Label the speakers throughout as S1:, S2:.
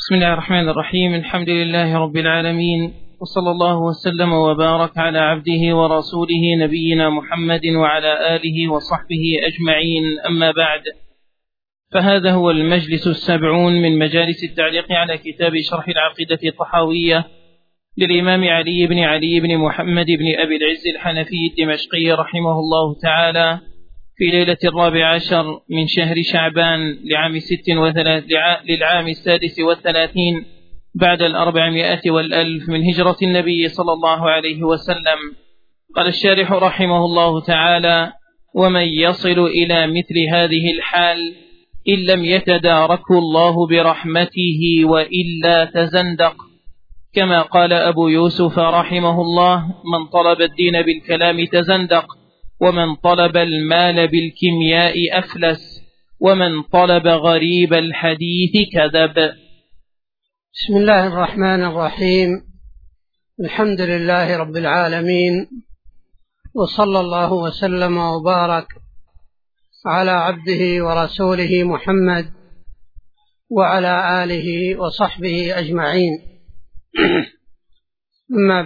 S1: بسم الله الرحمن الرحيم. الحمد لله رب العالمين، وصلى الله وسلم وبارك على عبده ورسوله نبينا محمد وعلى آله وصحبه أجمعين، أما بعد، فهذا هو المجلس 70 من مجالس التعليق على كتاب شرح العقيدة الطحاوية للإمام علي بن محمد بن أبي العز الحنفي الدمشقي رحمه الله تعالى، في ليلة 14 من شهر شعبان للعام 36 بعد 400 من هجرة النبي صلى الله عليه وسلم. قال الشارح رحمه الله تعالى: ومن يصل إلى مثل هذه الحال إن لم يتداركه الله برحمته وإلا تزندق، كما قال أبو يوسف رحمه الله: من طلب الدين بالكلام تزندق، ومن طلب المال بالكيمياء أفلس، ومن طلب غريب الحديث كذب.
S2: بسم الله الرحمن الرحيم. الحمد لله رب العالمين، وصلى الله وسلم وبارك على عبده ورسوله محمد وعلى آله وصحبه أجمعين. أما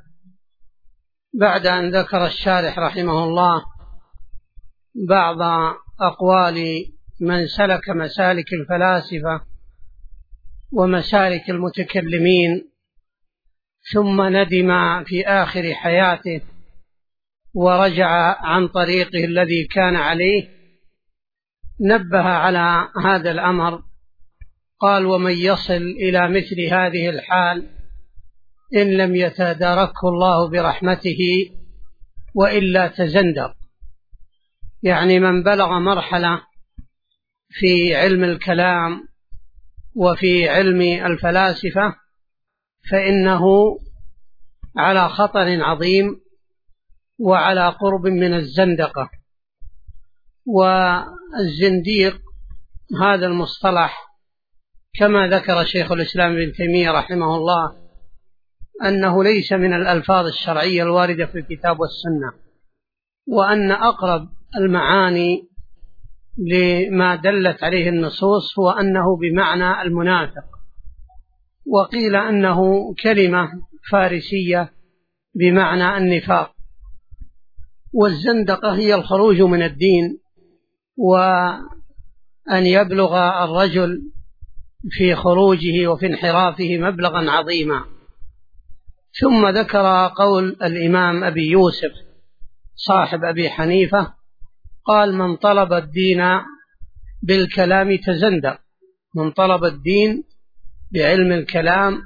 S2: بعد أن ذكر الشارح رحمه الله بعض أقوال من سلك مسالك الفلاسفة ومسالك المتكلمين، ثم ندم في آخر حياته ورجع عن طريقه الذي كان عليه، نبه على هذا الأمر. قال: ومن يصل إلى مثل هذه الحال إن لم يتداركه الله برحمته وإلا تزندق، يعني من بلغ مرحلة في علم الكلام وفي علم الفلاسفة فإنه على خطر عظيم وعلى قرب من الزندقة. والزنديق هذا المصطلح كما ذكر شيخ الإسلام ابن تيمية رحمه الله أنه ليس من الألفاظ الشرعية الواردة في الكتاب والسنة، وأن أقرب المعاني لما دلت عليه النصوص هو أنه بمعنى المنافق، وقيل أنه كلمة فارسية بمعنى النفاق. والزندقة هي الخروج من الدين، وأن يبلغ الرجل في خروجه وفي انحرافه مبلغا عظيما. ثم ذكر قول الإمام أبي يوسف صاحب أبي حنيفة، قال: من طلب الدين بالكلام تزندق. من طلب الدين بعلم الكلام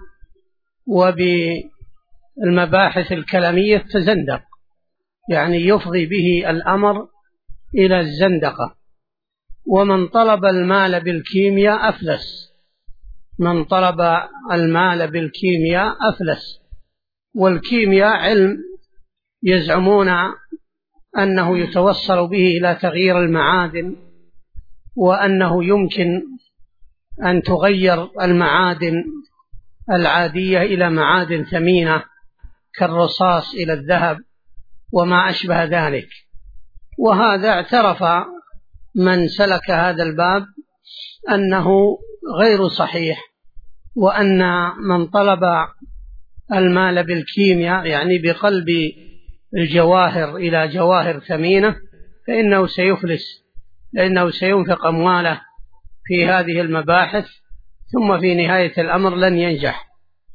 S2: وبالمباحث الكلامية تزندق، يعني يفضي به الأمر إلى الزندقة. ومن طلب المال بالكيمياء أفلس. من طلب المال بالكيمياء أفلس. والكيمياء علم يزعمون أنه يتوصل به إلى تغيير المعادن، وأنه يمكن أن تغير المعادن العادية إلى معادن ثمينة كالرصاص إلى الذهب وما أشبه ذلك. وهذا اعترف من سلك هذا الباب أنه غير صحيح، وأن من طلب المال بالكيمياء يعني بقلب الجواهر إلى جواهر ثمينة فإنه سيفلس، لأنه سينفق أمواله في هذه المباحث ثم في نهاية الأمر لن ينجح.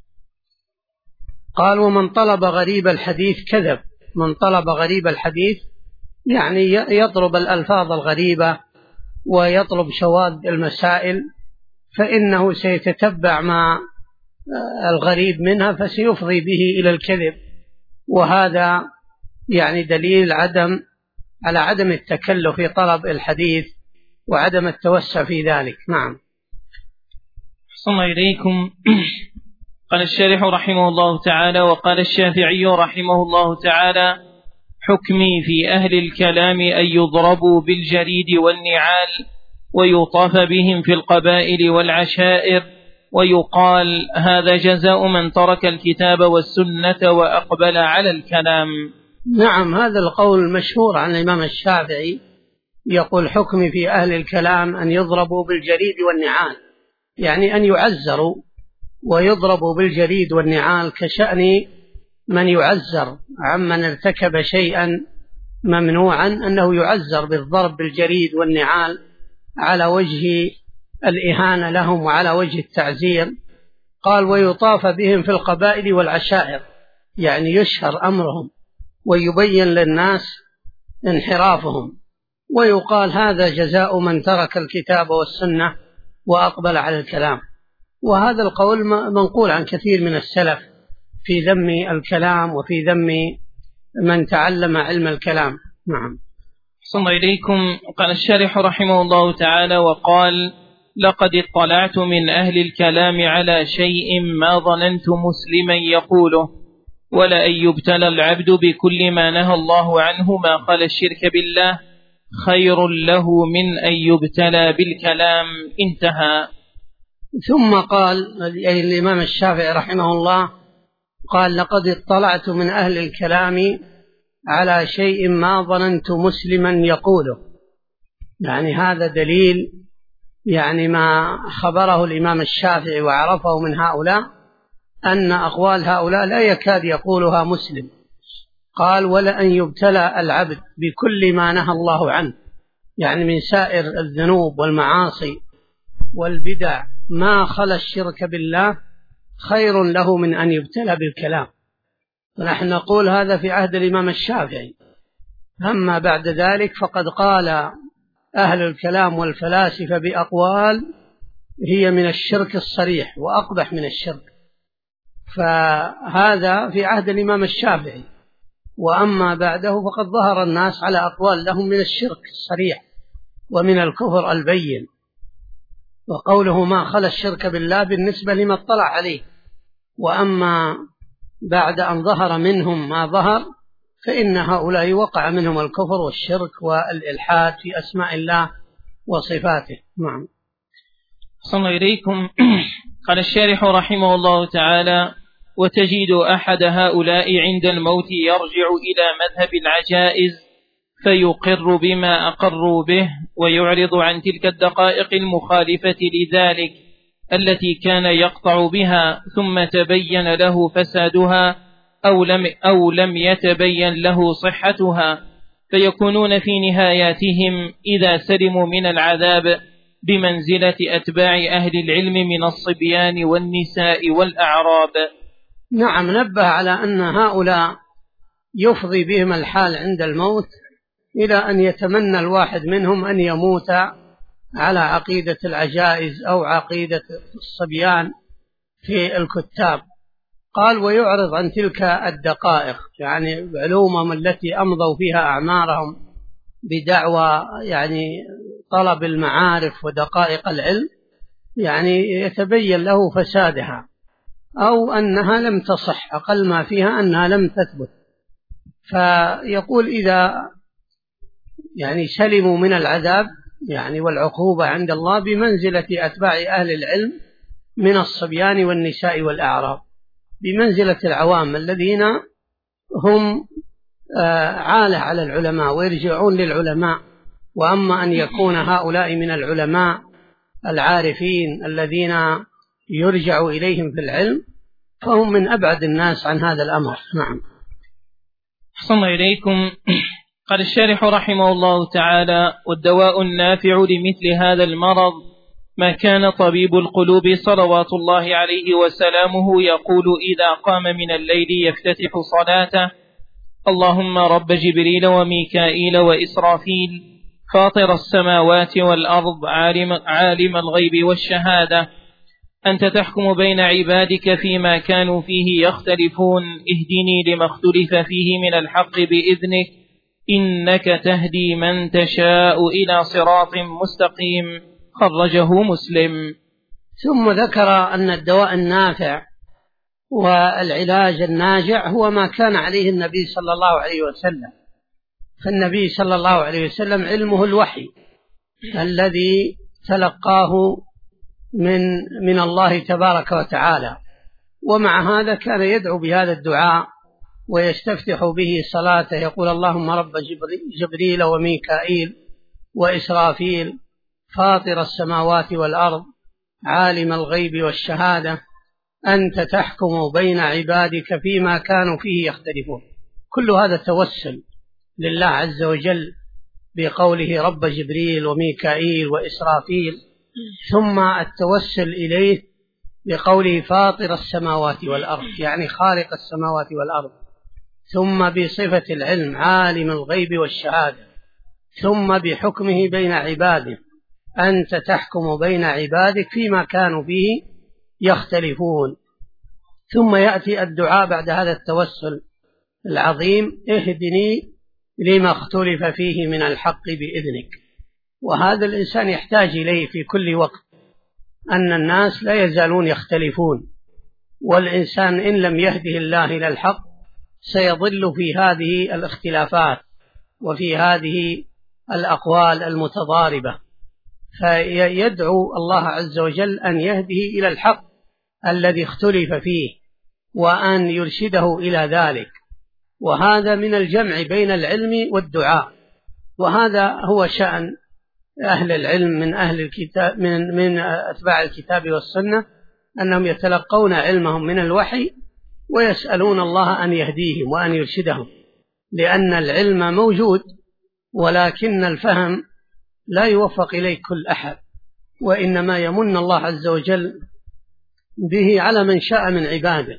S2: قال: ومن طلب غريب الحديث كذب. من طلب غريب الحديث يعني يطلب الألفاظ الغريبة ويطلب شواذ المسائل، فإنه سيتتبع ما الغريب منها فسيفضي به إلى الكذب. وهذا يعني دليل على عدم التكلف في طلب الحديث وعدم التوسع في ذلك. نعم.
S1: صلى الله إليكم. قال الشارح رحمه الله تعالى: وقال الشافعي رحمه الله تعالى: حكمي في أهل الكلام أن يضربوا بالجريد والنعال ويطاف بهم في القبائل والعشائر، ويقال: هذا جزاء من ترك الكتاب والسنة وأقبل على الكلام.
S2: نعم، هذا القول مشهور عن الإمام الشافعي، يقول: حكمي في أهل الكلام أن يضربوا بالجريد والنعال، يعني أن يعزروا ويضربوا بالجريد والنعال، كشأن من يعزر عمن ارتكب شيئا ممنوعا أنه يعزر بالضرب بالجريد والنعال على وجه الإهانة لهم وعلى وجه التعزير. قال ويطاف بهم في القبائل والعشائر، يعني يشهر أمرهم ويبين للناس انحرافهم، ويقال هذا جزاء من ترك الكتاب والسنة وأقبل على الكلام. وهذا القول منقول عن كثير من السلف في ذم الكلام وفي ذم من تعلم علم الكلام. نعم.
S1: صلى إليكم. قال الشارح رحمه الله تعالى: وقال: لقد اطلعت من أهل الكلام على شيء ما ظننت مسلما يقوله، ولأن يبتلى العبد بكل ما نهى الله عنه ما قال الشرك بالله خير له من أن يبتلى بالكلام. انتهى.
S2: ثم قال الإمام الشافعي رحمه الله قال: لقد اطلعت من أهل الكلام على شيء ما ظننت مسلما يقوله. يعني هذا دليل، يعني ما خبره الإمام الشافعي وعرفه من هؤلاء أن أقوال هؤلاء لا يكاد يقولها مسلم. قال: ولأن يبتلى العبد بكل ما نهى الله عنه، يعني من سائر الذنوب والمعاصي والبدع ما خلا الشرك بالله خير له من أن يبتلى بالكلام. ونحن نقول هذا في عهد الإمام الشافعي. أما بعد ذلك فقد قال أهل الكلام والفلاسفة بأقوال هي من الشرك الصريح وأقبح من الشرك، فهذا في عهد الإمام الشافعي. وأما بعده فقد ظهر الناس على أقوال لهم من الشرك الصريح ومن الكفر البين. وقوله ما خلا الشرك بالله بالنسبة لما اطلع عليه، وأما بعد أن ظهر منهم ما ظهر فإن هؤلاء وقع منهم الكفر والشرك والإلحاد في أسماء الله وصفاته. نعم.
S1: صلى إليكم. قال الشارح رحمه الله تعالى: وتجد أحد هؤلاء عند الموت يرجع إلى مذهب العجائز فيقر بما أقروا به ويعرض عن تلك الدقائق المخالفة لذلك التي كان يقطع بها، ثم تبين له فسادها أو لم يتبين له صحتها، فيكونون في نهاياتهم إذا سلموا من العذاب بمنزلة أتباع أهل العلم من الصبيان والنساء والأعراب.
S2: نعم. نبه على أن هؤلاء يفضي بهم الحال عند الموت إلى أن يتمنى الواحد منهم أن يموت على عقيدة العجائز أو عقيدة الصبيان في الكتاب. قال: ويعرض عن تلك الدقائق، يعني علومهم التي أمضوا فيها أعمارهم بدعوى يعني طلب المعارف ودقائق العلم، يعني يتبين له فسادها أو أنها لم تصح، أقل ما فيها أنها لم تثبت. فيقول إذا يعني سلموا من العذاب يعني والعقوبة عند الله بمنزلة أتباع أهل العلم من الصبيان والنساء والأعراب، بمنزلة العوام الذين هم عالة على العلماء ويرجعون للعلماء. وأما أن يكون هؤلاء من العلماء العارفين الذين يرجع إليهم في العلم فهم من أبعد الناس عن هذا الأمر. نعم.
S1: أحسن إليكم. قال الشارح رحمه الله تعالى: والدواء النافع لمثل هذا المرض ما كان طبيب القلوب صلوات الله عليه وسلامه يقول إذا قام من الليل يفتتح صلاته: اللهم رب جبريل وميكائيل وإسرافيل فاطر السماوات والأرض عالم الغيب والشهادة، أنت تحكم بين عبادك فيما كانوا فيه يختلفون، اهدني لما اختلف فيه من الحق بإذنك، إنك تهدي من تشاء إلى صراط مستقيم. خرجه مسلم.
S2: ثم ذكر أن الدواء النافع والعلاج الناجع هو ما كان عليه النبي صلى الله عليه وسلم. فالنبي صلى الله عليه وسلم علمه الوحي الذي تلقاه من الله تبارك وتعالى، ومع هذا كان يدعو بهذا الدعاء ويستفتح به صلاته، يقول: اللهم رب جبريل وميكائيل وإسرافيل فاطر السماوات والأرض عالم الغيب والشهادة أنت تحكم بين عبادك فيما كانوا فيه يختلفون. كل هذا توسل لله عز وجل بقوله رب جبريل وميكائيل وإسرافيل، ثم التوسل إليه بقوله فاطر السماوات والأرض، يعني خالق السماوات والأرض، ثم بصفة العلم عالم الغيب والشهادة، ثم بحكمه بين عباده أنت تحكم بين عبادك فيما كانوا فيه يختلفون. ثم يأتي الدعاء بعد هذا التوسل العظيم اهدني لما اختلف فيه من الحق بإذنك. وهذا الإنسان يحتاج إليه في كل وقت، أن الناس لا يزالون يختلفون، والإنسان إن لم يهده الله إلى الحق سيضل في هذه الاختلافات وفي هذه الأقوال المتضاربة، فيدعو الله عز وجل أن يهديه إلى الحق الذي اختلف فيه وأن يرشده إلى ذلك. وهذا من الجمع بين العلم والدعاء، وهذا هو شأن أهل العلم من أهل الكتاب من أتباع الكتاب والسنة، أنهم يتلقون علمهم من الوحي ويسألون الله أن يهديهم وأن يرشدهم، لأن العلم موجود ولكن الفهم لا يوفق إليه كل أحد، وإنما يمن الله عز وجل به على من شاء من عباده.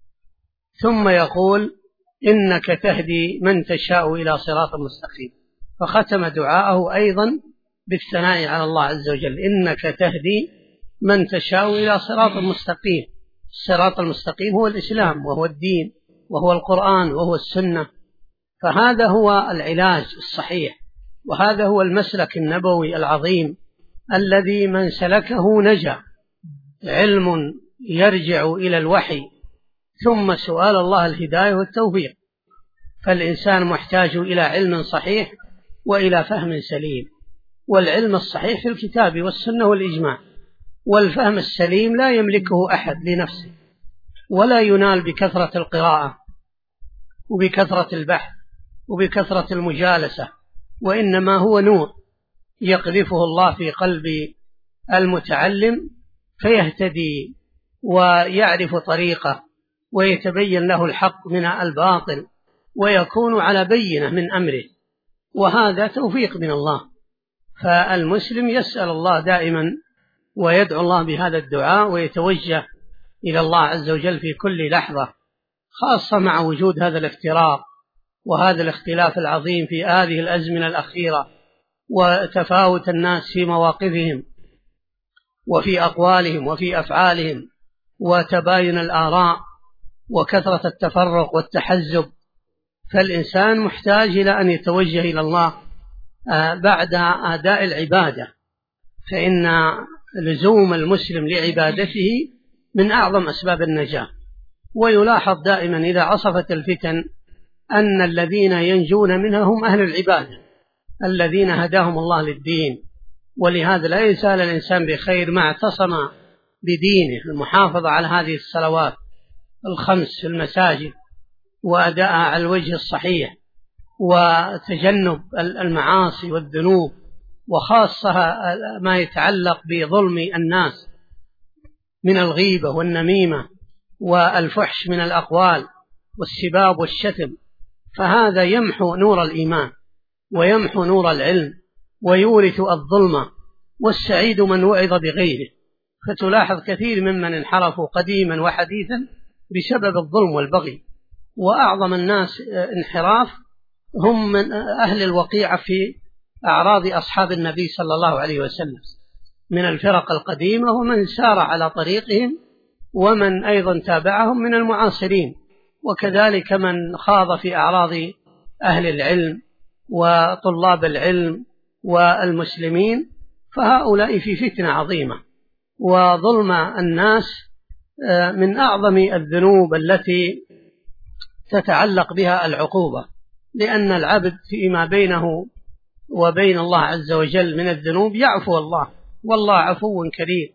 S2: ثم يقول إنك تهدي من تشاء إلى صراط مستقيم، فختم دعاءه أيضا بالثناء على الله عز وجل، إنك تهدي من تشاء إلى صراط مستقيم. الصراط المستقيم هو الإسلام وهو الدين وهو القرآن وهو السنة، فهذا هو العلاج الصحيح، وهذا هو المسلك النبوي العظيم الذي من سلكه نجا. علم يرجع إلى الوحي، ثم سؤال الله الهداية والتوفيق. فالإنسان محتاج إلى علم صحيح وإلى فهم سليم، والعلم الصحيح في الكتاب والسنة والإجماع، والفهم السليم لا يملكه أحد لنفسه، ولا ينال بكثرة القراءة وبكثرة البحث وبكثرة المجالسة، وإنما هو نور يقذفه الله في قلب المتعلم فيهتدي ويعرف طريقه ويتبين له الحق من الباطل ويكون على بينة من أمره، وهذا توفيق من الله. فالمسلم يسأل الله دائما ويدعو الله بهذا الدعاء ويتوجه إلى الله عز وجل في كل لحظة، خاصة مع وجود هذا الافتراق وهذا الاختلاف العظيم في هذه الأزمنة الأخيرة، وتفاوت الناس في مواقفهم وفي أقوالهم وفي أفعالهم، وتباين الآراء وكثرة التفرق والتحزب. فالإنسان محتاج إلى أن يتوجه إلى الله بعد أداء العبادة، فإن لزوم المسلم لعبادته من أعظم أسباب النجاة. ويلاحظ دائما إذا عصفت الفتن أن الذين ينجون منها هم أهل العبادة الذين هداهم الله للدين، ولهذا لا يزال الإنسان بخير ما اعتصم بدينه، المحافظة على هذه الصلوات الخمس في المساجد وأداءها على الوجه الصحيح، وتجنب المعاصي والذنوب، وخاصة ما يتعلق بظلم الناس من الغيبة والنميمة والفحش من الأقوال والسباب والشتم، فهذا يمحو نور الإيمان ويمحو نور العلم ويورث الظلمة، والسعيد من وعظ بغيره. فتلاحظ كثير ممن انحرفوا قديما وحديثا بسبب الظلم والبغي، وأعظم الناس انحراف هم من أهل الوقيعة في أعراض أصحاب النبي صلى الله عليه وسلم من الفرق القديمة، ومن سار على طريقهم، ومن أيضا تابعهم من المعاصرين، وكذلك من خاض في أعراض أهل العلم وطلاب العلم والمسلمين، فهؤلاء في فتنة عظيمة. وظلم الناس من أعظم الذنوب التي تتعلق بها العقوبة، لأن العبد فيما بينه وبين الله عز وجل من الذنوب يعفو الله، والله عفو كريم.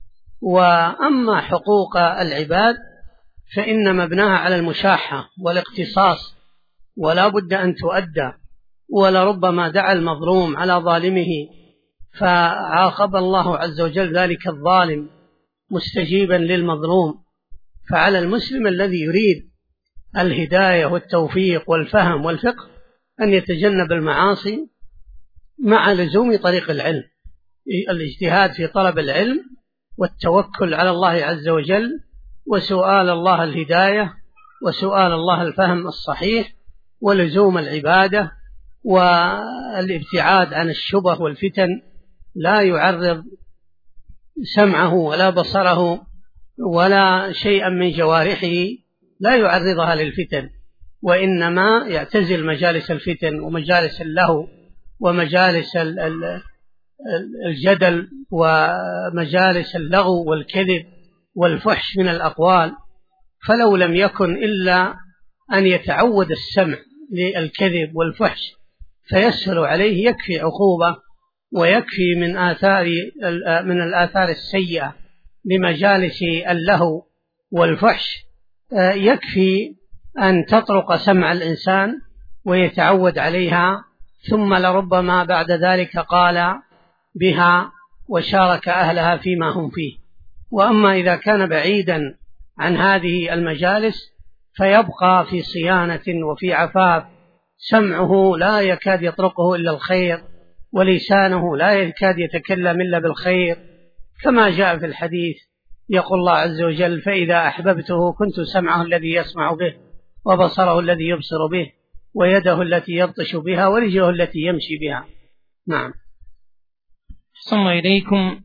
S2: وأما حقوق العباد فإن مبناها على المشاحة والاقتصاص، ولا بد أن تؤدى، ولربما دعا المظلوم على ظالمه فعاقب الله عز وجل ذلك الظالم مستجيبا للمظلوم. فعلى المسلم الذي يريد الهداية والتوفيق والفهم والفقه أن يتجنب المعاصي مع لزوم طريق العلم، الاجتهاد في طلب العلم والتوكل على الله عز وجل وسؤال الله الهداية وسؤال الله الفهم الصحيح ولزوم العبادة والابتعاد عن الشبه والفتن، لا يعرض سمعه ولا بصره ولا شيئا من جوارحه لا يعرضها للفتن، وإنما يعتزل مجالس الفتن ومجالس اللهو ومجالس الجدل ومجالس اللغو والكذب والفحش من الأقوال. فلو لم يكن إلا أن يتعود السمع للكذب والفحش فيسهل عليه يكفي عقوبة ويكفي من الآثار السيئة لمجالس اللهو والفحش، يكفي أن تطرق سمع الإنسان ويتعود عليها، ثم لربما بعد ذلك قال بها وشارك أهلها فيما هم فيه. وأما إذا كان بعيدا عن هذه المجالس فيبقى في صيانة وفي عفاف، سمعه لا يكاد يطرقه إلا الخير ولسانه لا يكاد يتكلم إلا بالخير، كما جاء في الحديث يقول الله عز وجل: فإذا أحببته كنت سمعه الذي يسمع به وبصره الذي يبصر به ويده التي يبطش بها ورجله التي يمشي بها. نعم.
S1: ثم إليكم.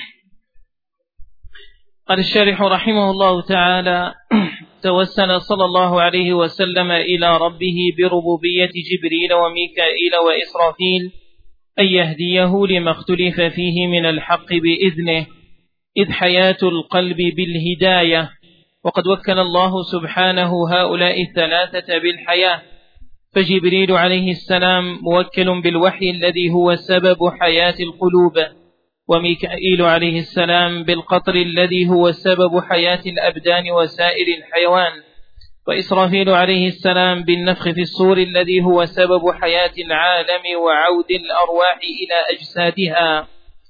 S1: قال الشارح رحمه الله تعالى: توسل صلى الله عليه وسلم إلى ربه بربوبية جبريل وميكائيل وإسرافيل أن يهديه لما اختلف فيه من الحق بإذنه، إذ حياة القلب بالهداية، وقد وكل الله سبحانه هؤلاء الثلاثة بالحياة، فجبريل عليه السلام موكل بالوحي الذي هو سبب حياة القلوب، وميكائيل عليه السلام بالقطر الذي هو سبب حياة الأبدان وسائر الحيوان، وإسرافيل عليه السلام بالنفخ في الصور الذي هو سبب حياة العالم وعود الأرواح إلى أجسادها.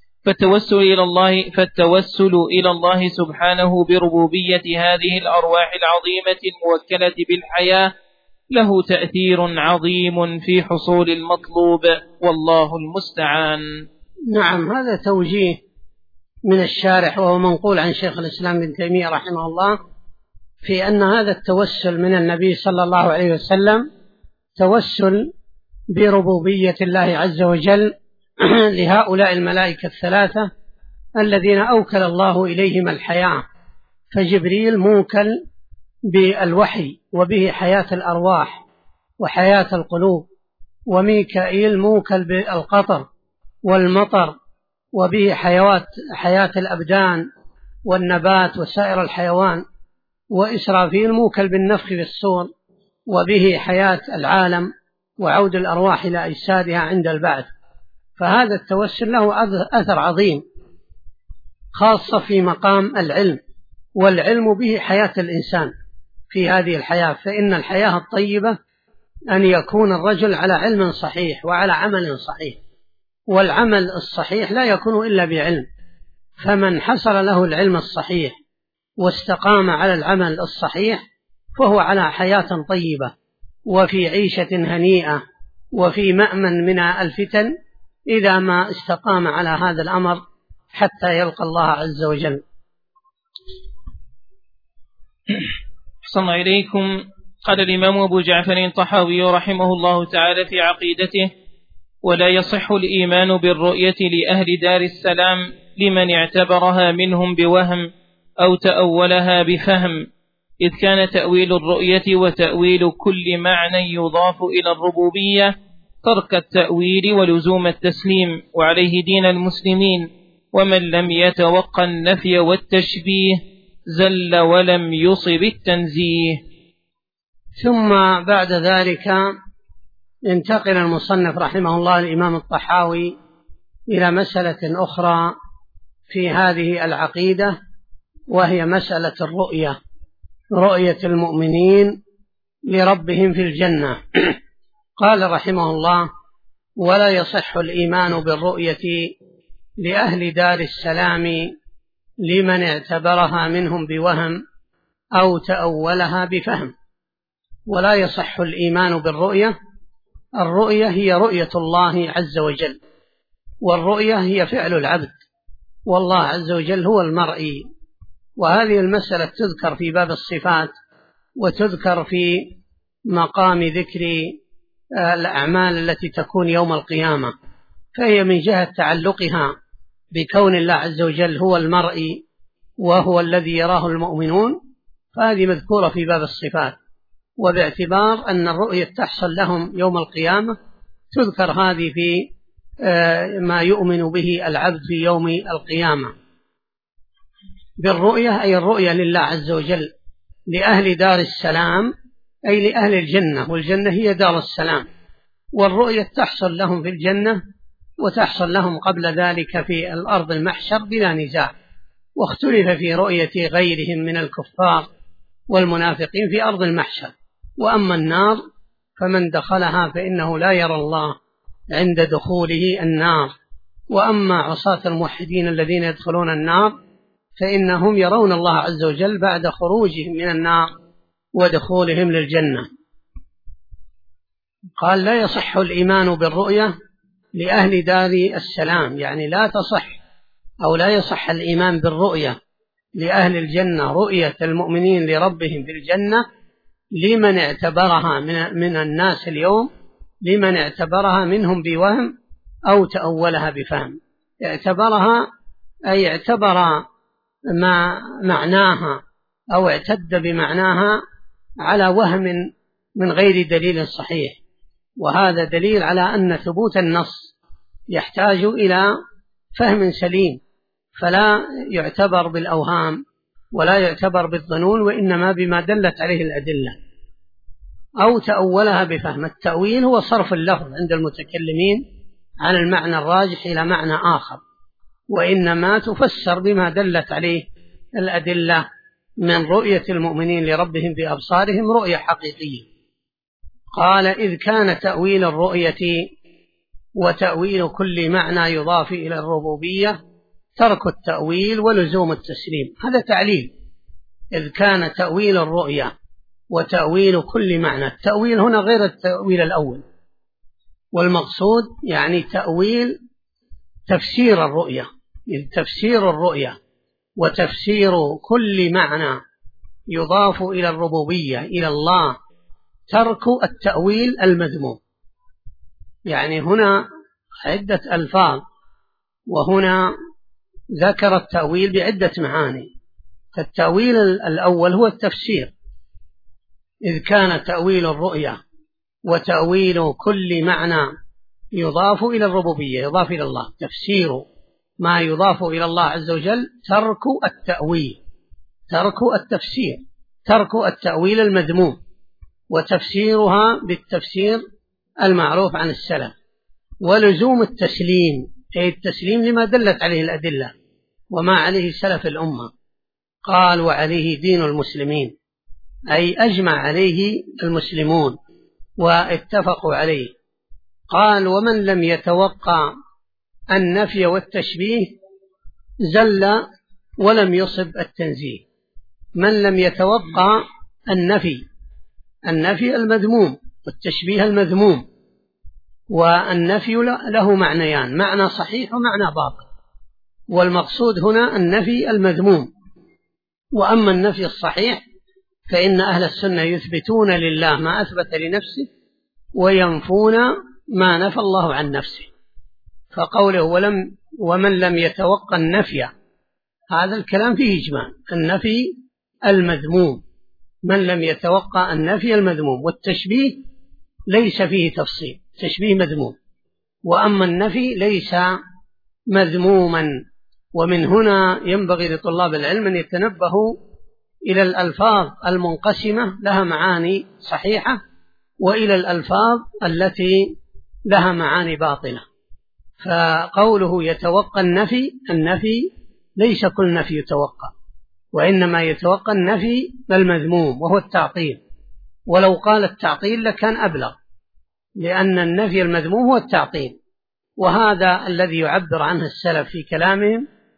S1: فالتوسل إلى الله سبحانه بربوبية هذه الأرواح العظيمة الموكلة بالحياة له تأثير عظيم في حصول المطلوب، والله المستعان.
S2: نعم، هذا توجيه من الشارح وهو منقول عن شيخ الإسلام ابن تيمية رحمه الله في أن هذا التوسل من النبي صلى الله عليه وسلم توسل بربوبية الله عز وجل لهؤلاء الملائكة الثلاثة الذين أوكل الله إليهم الحياة. فجبريل موكل بالوحي وبه حياة الأرواح وحياة القلوب، وميكائيل موكل بالقطر والمطر وبه حياة الأبدان والنبات وسائر الحيوان، وإسرافيل موكل بالنفخ في الصور وبه حياة العالم وعود الأرواح إلى أجسادها عند البعث. فهذا التوسل له أثر عظيم خاصة في مقام العلم، والعلم به حياة الإنسان في هذه الحياة. فإن الحياة الطيبة أن يكون الرجل على علم صحيح وعلى عمل صحيح، والعمل الصحيح لا يكون إلا بعلم. فمن حصل له العلم الصحيح واستقام على العمل الصحيح فهو على حياة طيبة وفي عيشة هنيئة وفي مأمن من الفتن، إذا ما استقام على هذا الأمر حتى يلقى الله عز وجل.
S1: صلى إليكم. قال الإمام أبو جعفر الطحاوي رحمه الله تعالى في عقيدته: ولا يصح الإيمان بالرؤية لأهل دار السلام لمن اعتبرها منهم بوهم أو تأولها بفهم، إذ كان تأويل الرؤية وتأويل كل معنى يضاف إلى الربوبية ترك التأويل ولزوم التسليم، وعليه دين المسلمين، ومن لم يتوقع النفي والتشبيه زل ولم يصب التنزيه.
S2: ثم بعد ذلك ينتقل المصنف رحمه الله الإمام الطحاوي إلى مسألة أخرى في هذه العقيدة، وهي مسألة الرؤية، رؤية المؤمنين لربهم في الجنة. قال رحمه الله: ولا يصح الإيمان بالرؤية لأهل دار السلام لمن اعتبرها منهم بوهم أو تأولها بفهم. ولا يصح الإيمان بالرؤية. الرؤية هي رؤية الله عز وجل، والرؤية هي فعل العبد، والله عز وجل هو المرئي. وهذه المسألة تذكر في باب الصفات، وتذكر في مقام ذكر الأعمال التي تكون يوم القيامة، فهي من جهة تعلقها بكون الله عز وجل هو المرئي وهو الذي يراه المؤمنون، فهذه مذكورة في باب الصفات. وباعتبار أن الرؤية تحصل لهم يوم القيامة تذكر هذه في ما يؤمن به العبد في يوم القيامة. بالرؤية أي الرؤية لله عز وجل لأهل دار السلام، أي لأهل الجنة، والجنة هي دار السلام، والرؤية تحصل لهم في الجنة وتحصل لهم قبل ذلك في الأرض المحشر بلا نزاع. واختلف في رؤية غيرهم من الكفار والمنافقين في أرض المحشر. وأما النار فمن دخلها فإنه لا يرى الله عند دخوله النار. وأما عصاة الموحدين الذين يدخلون النار فإنهم يرون الله عز وجل بعد خروجهم من النار ودخولهم للجنة. قال لا يصح الإيمان بالرؤية لأهل دار السلام، يعني لا تصح أو لا يصح الإيمان بالرؤية لأهل الجنة، رؤية المؤمنين لربهم في الجنة، لمن اعتبرها من الناس اليوم، لمن اعتبرها منهم بوهم أو تأولها بفهم. اعتبرها أي اعتبر ما معناها أو اعتد بمعناها على وهم من غير دليل صحيح. وهذا دليل على أن ثبوت النص يحتاج إلى فهم سليم، فلا يعتبر بالأوهام ولا يعتبر بالظنون، وإنما بما دلت عليه الأدلة. أو تأولها بفهم. التأويل هو صرف اللفظ عند المتكلمين عن المعنى الراجح إلى معنى آخر، وإنما تفسر بما دلت عليه الأدلة من رؤية المؤمنين لربهم بأبصارهم رؤية حقيقية. قال إذ كان تأويل الرؤية وتأويل كل معنى يضاف إلى الربوبية ترك التأويل ولزوم التسليم. هذا تعليل. إذ كان تأويل الرؤية وتأويل كل معنى، التأويل هنا غير التأويل الأول، والمقصود يعني تأويل تفسير الرؤية، تفسير الرؤية وتفسير كل معنى يضاف إلى الربوبية إلى الله ترك التأويل المذموم. يعني هنا عدة ألفاظ، وهنا ذكر التأويل بعدة معاني. فالتأويل الأول هو التفسير. إذ كان تأويل الرؤية وتأويل كل معنى يضاف إلى الربوبية، يضاف إلى الله، تفسير ما يضاف إلى الله عز وجل ترك التأويل، ترك التفسير، ترك التأويل المذموم، وتفسيرها بالتفسير المعروف عن السلف. ولزوم التسليم، أي التسليم لما دلت عليه الأدلة وما عليه سلف الأمة. قال وعليه دين المسلمين، أي أجمع عليه المسلمون واتفقوا عليه. قال ومن لم يتوقع النفي والتشبيه زل ولم يصب التنزيه. من لم يتوقع النفي المذموم والتشبيه المذموم، والنفي له معنيان، معنى صحيح ومعنى باطل، والمقصود هنا النفي المذموم. وأما النفي الصحيح فإن أهل السنة يثبتون لله ما أثبت لنفسه وينفون ما نفى الله عن نفسه. فقوله ومن لم يتوقع النفي، هذا الكلام فيه إجمال. النفي المذموم، من لم يتوقع النفي المذموم، والتشبيه ليس فيه تفصيل، تشبيه مذموم، وأما النفي ليس مذموما. ومن هنا ينبغي لطلاب العلم أن يتنبهوا إلى الألفاظ المنقسمة لها معاني صحيحة، وإلى الألفاظ التي لها معاني باطلة. فقوله يتوقع النفي ليس كل نفي يتوقع، وإنما يتوقع النفي المذموم وهو التعطيل. ولو قال التعطيل لكان أبلغ، لأن النفي المذموم هو التعطيل، وهذا الذي يعبر عنه السلف في كلامهم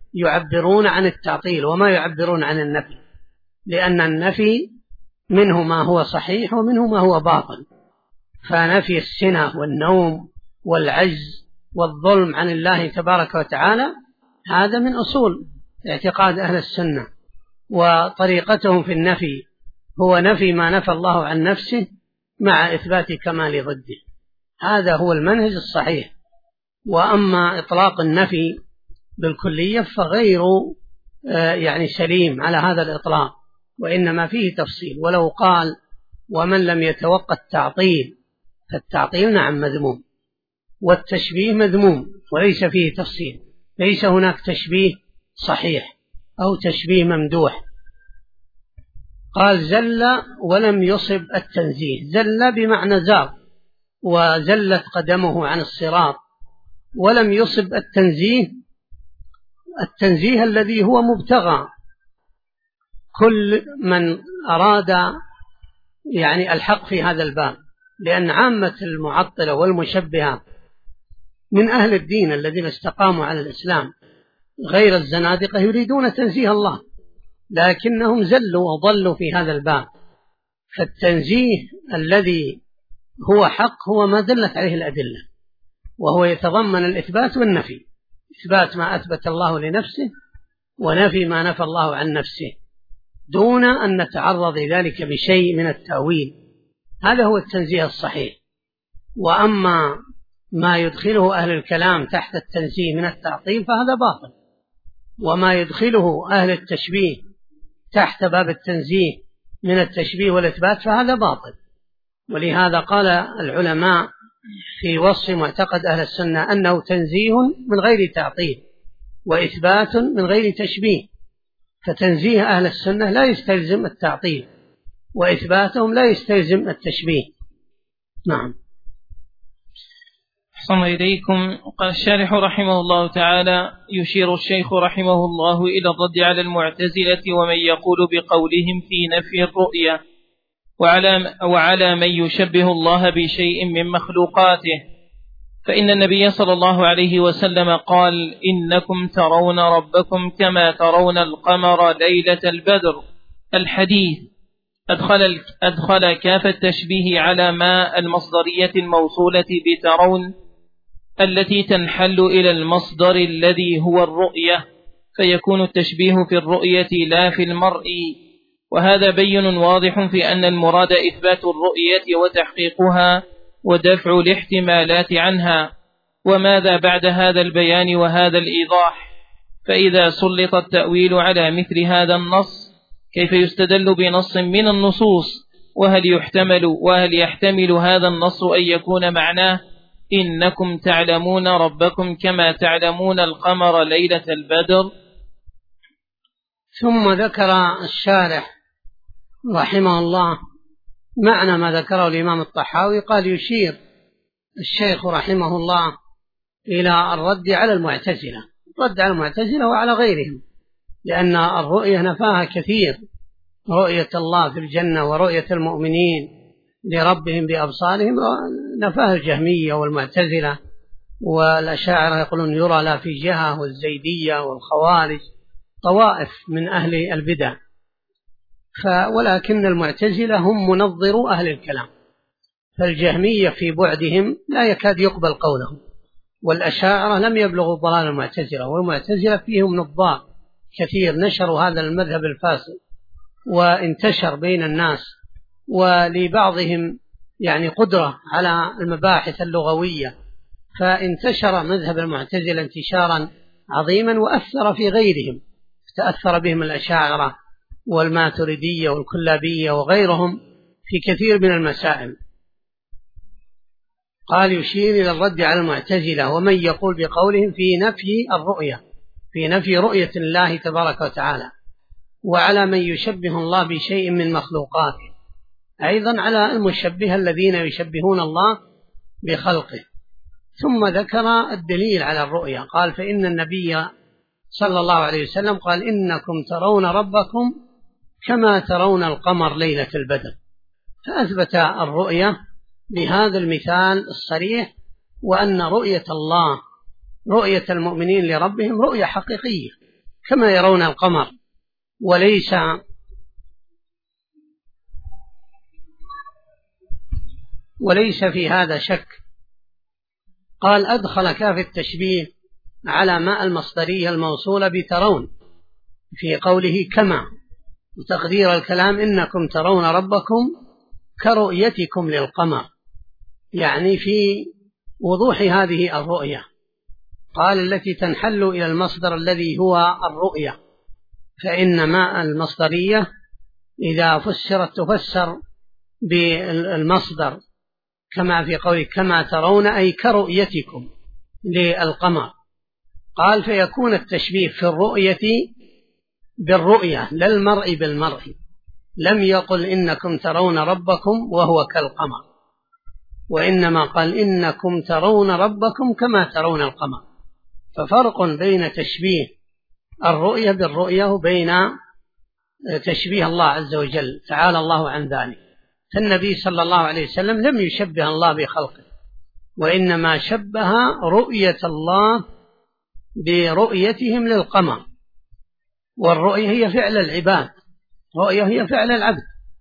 S2: يعبرون عن التعطيل وما يعبرون عن النفي، لأن النفي منه ما هو صحيح ومنه ما هو باطل. فنفي السنة والنوم والعجز والظلم عن الله تبارك وتعالى هذا من أصول اعتقاد أهل السنة، وطريقتهم في النفي هو نفي ما نفى الله عن نفسه مع إثبات كمال ضده. هذا هو المنهج الصحيح. وأما إطلاق النفي بالكلية فغير سليم على هذا الإطلاق، وإنما فيه تفصيل. ولو قال ومن لم يتوقع التعطيل، فالتعطيل نعم مذموم، والتشبيه مذموم وليس فيه تفصيل، ليس هناك تشبيه صحيح أو تشبيه ممدوح. قال زل ولم يصب التنزيه، زل بمعنى زار وزلت قدمه عن الصراط، ولم يصب التنزيه الذي هو مبتغى كل من أراد الحق في هذا الباب، لأن عامة المعطلة والمشبهة من أهل الدين الذين استقاموا على الإسلام غير الزنادقة يريدون تنزيه الله، لكنهم زلوا وضلوا في هذا الباب. فالتنزيه الذي هو حق هو ما دلت عليه الأدلة، وهو يتضمن الإثبات والنفي، إثبات ما أثبت الله لنفسه ونفي ما نفى الله عن نفسه، دون أن نتعرض لذلك بشيء من التأويل. هذا هو التنزيه الصحيح. وأما ما يدخله أهل الكلام تحت التنزيه من التعطيل فهذا باطل، وما يدخله أهل التشبيه تحت باب التنزيه من التشبيه والإثبات فهذا باطل. ولهذا قال العلماء في وصف معتقد أهل السنة أنه تنزيه من غير تعطيل وإثبات من غير تشبيه. فتنزيه أهل السنة لا يستلزم التعطيل، وإثباتهم لا يستلزم التشبيه. نعم.
S1: أحسن إليكم. قال الشارح رحمه الله تعالى: يشير الشيخ رحمه الله إلى الرد على المعتزلة ومن يقول بقولهم في نفي الرؤية، وعلى من يشبه الله بشيء من مخلوقاته. فإن النبي صلى الله عليه وسلم قال: إنكم ترون ربكم كما ترون القمر ليلة البدر. الحديث أدخل كاف التشبيه على ما المصدرية الموصولة بترون التي تنحل إلى المصدر الذي هو الرؤية، فيكون التشبيه في الرؤية لا في المرء. وهذا بين واضح في أن المراد إثبات الرؤية وتحقيقها ودفع الاحتمالات عنها. وماذا بعد هذا البيان وهذا الإيضاح؟ فإذا سلط التأويل على مثل هذا النص كيف يستدل بنص من النصوص؟ وهل يحتمل هذا النص أن يكون معناه إنكم تعلمون ربكم كما تعلمون القمر ليلة البدر؟
S2: ثم ذكر الشارح رحمه الله معنى ما ذكره الإمام الطحاوي. قال: يشير الشيخ رحمه الله إلى الرد على المعتزلة، رد على المعتزلة وعلى غيرهم، لأن الرؤية نفاها كثير، رؤية الله في الجنة ورؤية المؤمنين لربهم بأبصارهم نفاها الجهمية والمعتزلة والأشاعرة، يقولون يرى لا في جهة، والزيدية والخوارج، طوائف من أهل البدع. ولكن المعتزلة هم منظروا أهل الكلام، فالجهمية في بعدهم لا يكاد يقبل قولهم، والأشاعرة لم يبلغوا ضلال المعتزلة، والمعتزلة فيهم نظار كثير نشروا هذا المذهب الفاسد وانتشر بين الناس، ولبعضهم قدرة على المباحث اللغوية، فانتشر مذهب المعتزلة انتشارا عظيما وأثر في غيرهم، تأثر بهم الأشاعرة والماتريدية والكلابية وغيرهم في كثير من المسائل. قال: يشير إلى الرد على المعتزلة ومن يقول بقولهم في نفي الرؤية، في نفي رؤية الله تبارك وتعالى، وعلى من يشبه الله بشيء من مخلوقاته، أيضا على المشبه الذين يشبهون الله بخلقه. ثم ذكر الدليل على الرؤية. قال: فإن النبي صلى الله عليه وسلم قال: إنكم ترون ربكم كما ترون القمر ليلة البدر، فأثبت الرؤية بهذا المثال الصريح، وأن رؤية الله رؤية المؤمنين لربهم رؤية حقيقية كما يرون القمر، وليس في هذا شك. قال أدخل كاف التشبيه على ماء المصدرية الموصولة بترون في قوله كما، وتقدير الكلام إنكم ترون ربكم كرؤيتكم للقمر، يعني في وضوح هذه الرؤية. قال التي تنحل إلى المصدر الذي هو الرؤية، فإن ماء المصدرية إذا فسرت تفسر بالمصدر كما في قوله كما ترون، أي كرؤيتكم للقمر. قال فيكون التشبيه في الرؤية بالرؤية لا المرء بالمرء، لم يقل إنكم ترون ربكم وهو كالقمر، وإنما قال إنكم ترون ربكم كما ترون القمر. ففرق بين تشبيه الرؤية بالرؤية وبين تشبيه الله عز وجل، تعالى الله عن ذلك. فالنبي صلى الله عليه وسلم لم يشبه الله بخلقه، وإنما شبه رؤية الله برؤيتهم للقمر. والرؤية هي فعل العباد، رؤية هي فعل العبد،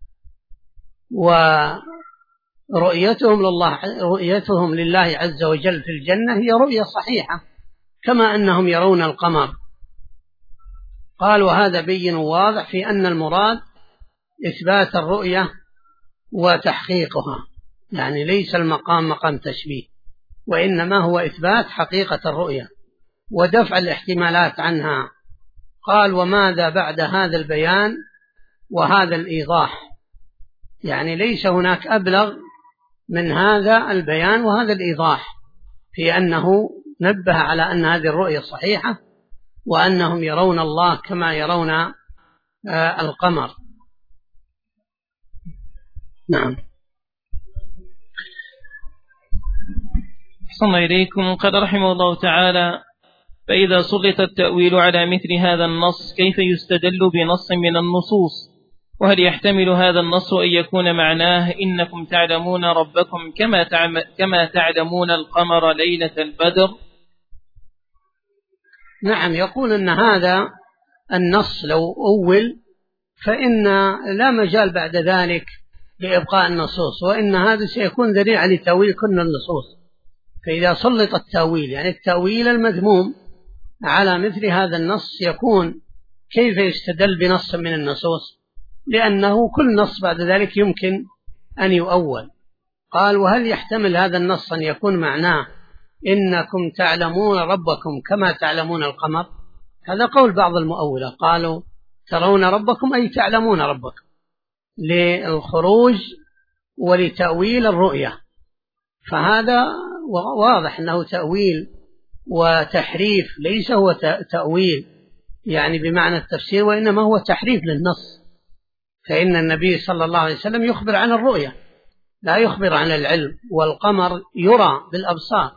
S2: ورؤيتهم لله عز وجل في الجنة هي رؤية صحيحة كما أنهم يرون القمر. قال وهذا بين واضح في أن المراد إثبات الرؤية وتحقيقها، يعني ليس المقام مقام تشبيه، وإنما هو إثبات حقيقة الرؤية ودفع الاحتمالات عنها. قال وماذا بعد هذا البيان وهذا الإيضاح، يعني ليس هناك أبلغ من هذا البيان وهذا الإيضاح، في أنه نبه على أن هذه الرؤية صحيحة، وأنهم يرون الله كما يرون القمر. نعم.
S1: أحسن إليكم. قال رحمه الله تعالى: فإذا سلط التأويل على مثل هذا النص كيف يستدل بنص من النصوص؟ وهل يحتمل هذا النص أن يكون معناه إنكم تعلمون ربكم كما تعلمون القمر ليلة البدر؟
S2: نعم، يقول أن هذا النص لو أول فإن لا مجال بعد ذلك لإبقاء النصوص، وإن هذا سيكون ذريعة لتأويل كل النصوص. فإذا سلط التأويل، يعني التأويل المذموم، على مثل هذا النص، يكون كيف يستدل بنص من النصوص؟ لأنه كل نص بعد ذلك يمكن أن يؤول. قال وهل يحتمل هذا النص أن يكون معناه إنكم تعلمون ربكم كما تعلمون القمر؟ هذا قول بعض المؤولة، قالوا ترون ربكم أي تعلمون ربكم، للخروج ولتأويل الرؤية. فهذا واضح أنه تأويل وتحريف، ليس هو تأويل يعني بمعنى التفسير، وإنما هو تحريف للنص. فإن النبي صلى الله عليه وسلم يخبر عن الرؤية، لا يخبر عن العلم، والقمر يرى بالأبصار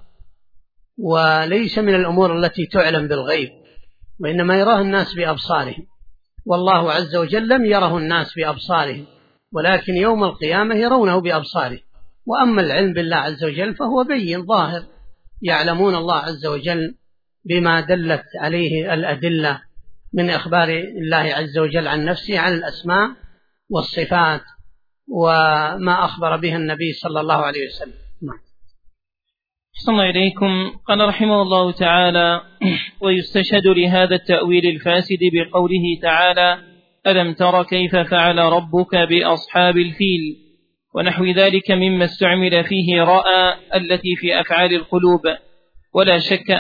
S2: وليس من الأمور التي تعلم بالغيب، وإنما يراه الناس بأبصارهم، والله عز وجل لم يره الناس بأبصارهم، ولكن يوم القيامة يرونه بأبصاره. وأما العلم بالله عز وجل فهو بين ظاهر، يعلمون الله عز وجل بما دلت عليه الأدلة من إخبار الله عز وجل عن نفسه، عن الأسماء والصفات وما أخبر به النبي صلى الله عليه وسلم.
S1: أحسن إليكم. قال رحمه الله تعالى: ويستشهد لهذا التأويل الفاسد بقوله تعالى: ألم تر كيف فعل ربك بأصحاب الفيل، ونحو ذلك مما استعمل فيه رأى التي في أفعال القلوب. ولا شك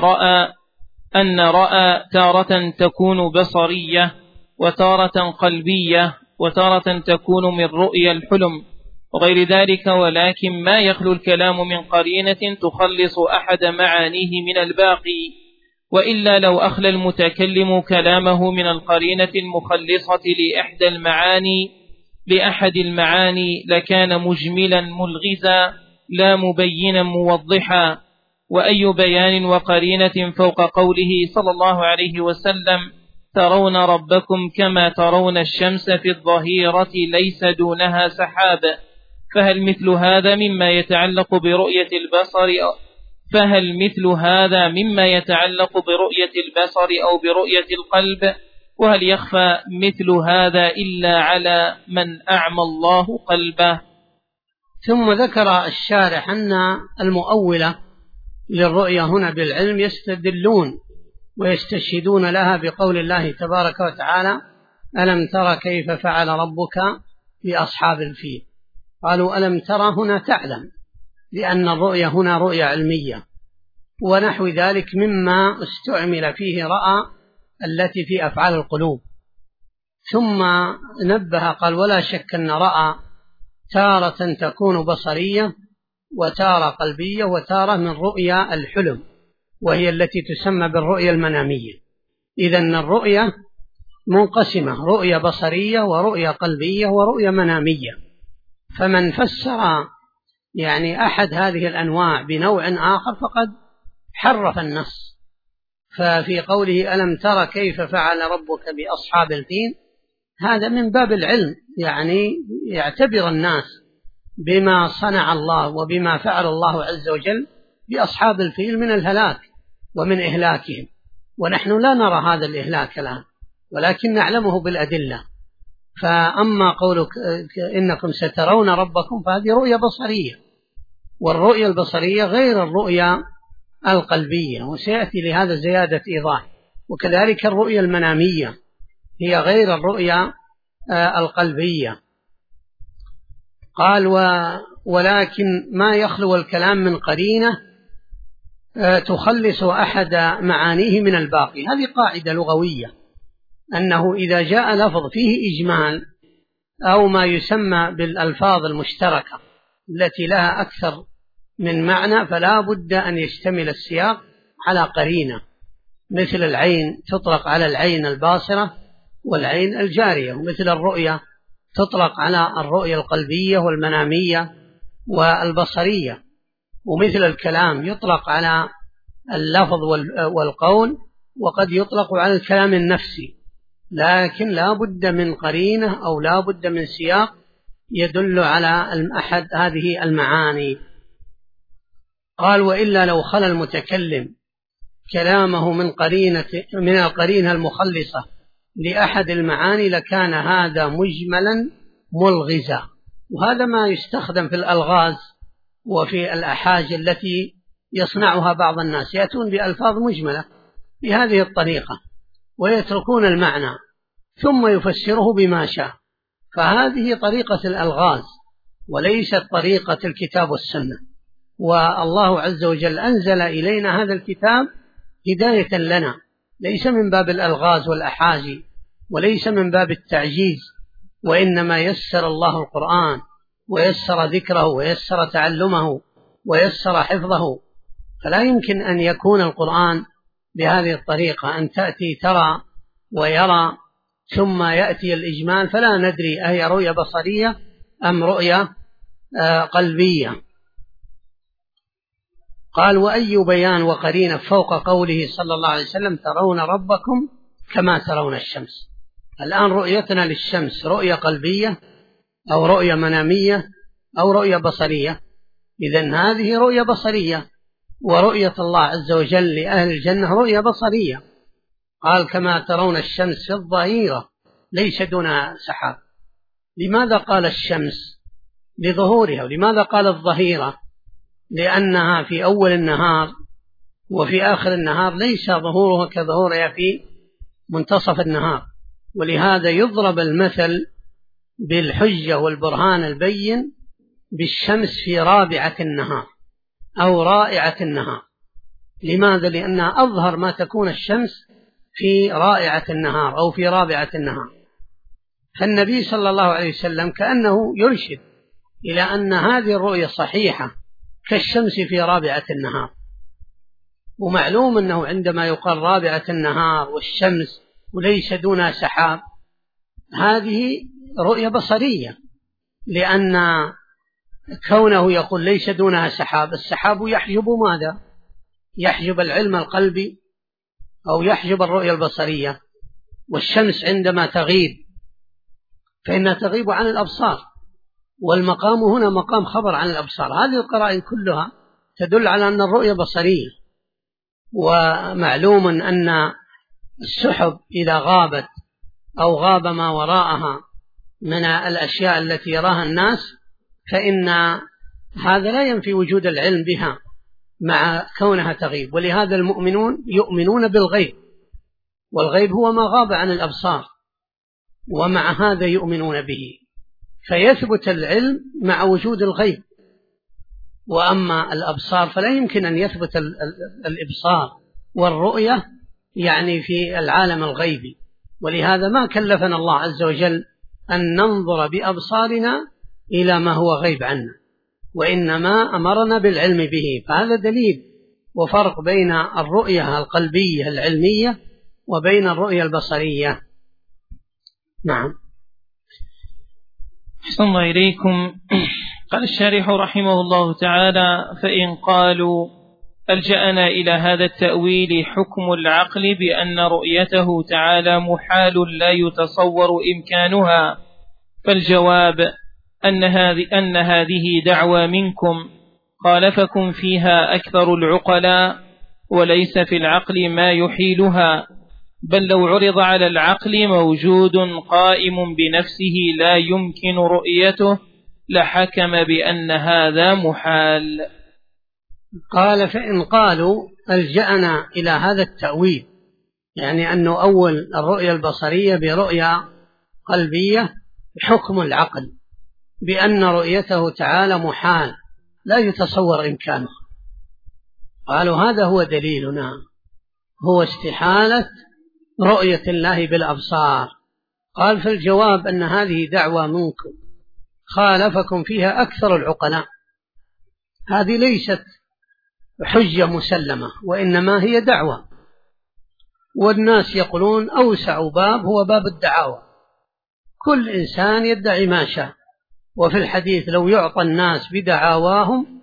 S1: أن رأى تارة تكون بصرية، وتارة قلبية، وتارة تكون من رؤيا الحلم وغير ذلك، ولكن ما يخلو الكلام من قرينة تخلص أحد معانيه من الباقي، وإلا لو أخلى المتكلم كلامه من القرينة المخلصة لأحد المعاني لكان مجملا ملغزا لا مبينا موضحا. وأي بيان وقرينة فوق قوله صلى الله عليه وسلم: ترون ربكم كما ترون الشمس في الظهيرة ليس دونها سحاب. فهل مثل هذا مما يتعلق برؤية البصر فهل مثل هذا مما يتعلق برؤية البصر أو برؤية القلب؟ وهل يخفى مثل هذا إلا على من أعمى الله قلبه؟
S2: ثم ذكر الشارح أن المؤولة للرؤية هنا بالعلم يستدلون ويستشهدون لها بقول الله تبارك وتعالى: ألم تر كيف فعل ربك بأصحاب الفيل؟ قالوا ألم ترى هنا تعلم، لأن الرؤية هنا رؤية علمية، ونحو ذلك مما استعمل فيه رأى التي في أفعال القلوب. ثم نبه قال: ولا شك أن رأى تارة تكون بصرية وتارة قلبية وتارة من رؤيا الحلم، وهي التي تسمى بالرؤيا المنامية. إذن الرؤيا منقسمة: رؤيا بصرية ورؤيا قلبية ورؤيا منامية. فمن فسر أحد هذه الأنواع بنوع آخر فقد حرف النص. ففي قوله ألم تر كيف فعل ربك بأصحاب الفيل، هذا من باب العلم، يعتبر الناس بما صنع الله وبما فعل الله عز وجل بأصحاب الفيل من الهلاك ومن إهلاكهم، ونحن لا نرى هذا الإهلاك الآن، ولكن نعلمه بالأدلة. فأما قولك إنكم سترون ربكم فهذه رؤية بصرية، والرؤية البصرية غير الرؤية القلبية، وسيأتي لهذا زيادة إيضاح. وكذلك الرؤية المنامية هي غير الرؤية القلبية. قال: ولكن ما يخلو الكلام من قرينة تخلص أحد معانيه من الباقي. هذه قاعدة لغوية، أنه إذا جاء لفظ فيه إجمال أو ما يسمى بالألفاظ المشتركة التي لها أكثر من معنى، فلا بد أن يشتمل السياق على قرينة، مثل العين تطلق على العين الباصرة والعين الجارية، ومثل الرؤية تطلق على الرؤية القلبية والمنامية والبصرية، ومثل الكلام يطلق على اللفظ والقول، وقد يطلق على الكلام النفسي، لكن لا بد من قرينة أو لا بد من سياق يدل على أحد هذه المعاني. قال: وإلا لو خلى المتكلم كلامه من القرينة المخلصة لأحد المعاني لكان هذا مجملا ملغزا. وهذا ما يستخدم في الألغاز وفي الأحاج التي يصنعها بعض الناس، يأتون بألفاظ مجملة بهذه الطريقة ويتركون المعنى ثم يفسره بما شاء، فهذه طريقة الألغاز وليست طريقة الكتاب والسنة. والله عز وجل أنزل إلينا هذا الكتاب هداية لنا، ليس من باب الألغاز والأحاجي وليس من باب التعجيز، وإنما يسر الله القرآن ويسر ذكره ويسر تعلمه ويسر حفظه. فلا يمكن أن يكون القرآن بهذه الطريقة، أن تأتي ترى ويرى ثم يأتي الإجمال، فلا ندري أهي رؤية بصرية أم رؤية قلبية. قال: وأي بيان وقرينة فوق قوله صلى الله عليه وسلم ترون ربكم كما ترون الشمس. الآن رؤيتنا للشمس رؤية قلبية أو رؤية منامية أو رؤية بصرية؟ إذن هذه رؤية بصرية، ورؤية الله عز وجل لأهل الجنة رؤية بصرية. قال: كما ترون الشمس في الظهيرة ليس دونها سحاب. لماذا قال الشمس؟ لظهورها. ولماذا قال الظهيرة؟ لأنها في أول النهار وفي آخر النهار ليس ظهورها كظهورها في منتصف النهار. ولهذا يضرب المثل بالحجة والبرهان البين بالشمس في رابعة النهار أو رائعة النهار. لماذا؟ لأنها أظهر ما تكون الشمس في رائعة النهار أو في رابعة النهار. فالنبي صلى الله عليه وسلم كأنه يرشد إلى أن هذه الرؤية صحيحة كالشمس في رابعة النهار. ومعلوم أنه عندما يقال رابعة النهار والشمس وليس دونها سحاب، هذه رؤية بصرية، لأن كونه يقول ليس دونها سحاب، السحاب يحجب ماذا؟ يحجب العلم القلبي أو يحجب الرؤية البصرية. والشمس عندما تغيب فإنها تغيب عن الأبصار، والمقام هنا مقام خبر عن الأبصار. هذه القرائن كلها تدل على أن الرؤية بصرية. ومعلوم أن السحب إذا غابت أو غاب ما وراءها من الأشياء التي يراها الناس فإن هذا لا ينفي وجود العلم بها مع كونها تغيب. ولهذا المؤمنون يؤمنون بالغيب، والغيب هو ما غاب عن الأبصار، ومع هذا يؤمنون به، فيثبت العلم مع وجود الغيب. وأما الأبصار فلا يمكن أن يثبت الإبصار والرؤية يعني في العالم الغيبي. ولهذا ما كلفنا الله عز وجل أن ننظر بأبصارنا إلى ما هو غيب عنا، وإنما أمرنا بالعلم به. فهذا دليل وفرق بين الرؤية القلبية العلمية وبين الرؤية البصرية. نعم.
S1: أحسن الله إليكم. قال الشارح رحمه الله تعالى: فإن قالوا ألجأنا إلى هذا التأويل حكم العقل بأن رؤيته تعالى محال لا يتصور إمكانها، فالجواب أن هذه دعوى منكم خالفكم فيها أكثر العقلاء، وليس في العقل ما يحيلها، بل لو عرض على العقل موجود قائم بنفسه لا يمكن رؤيته لحكم بأن هذا محال.
S2: قال: فإن قالوا ألجأنا إلى هذا التأويل، يعني أن نؤول الرؤية البصرية برؤية قلبية بحكم العقل بأن رؤيته تعالى محال لا يتصور إمكانه، قالوا هذا هو دليلنا، هو استحالة رؤية الله بالأبصار. قال: فالجواب أن هذه دعوى منكم خالفكم فيها أكثر العقلاء. هذه ليست حجة مسلمة، وإنما هي دعوة، والناس يقولون أوسع باب هو باب الدعاوى، كل إنسان يدعي ما شاء. وفي الحديث: لو يعطى الناس بدعاواهم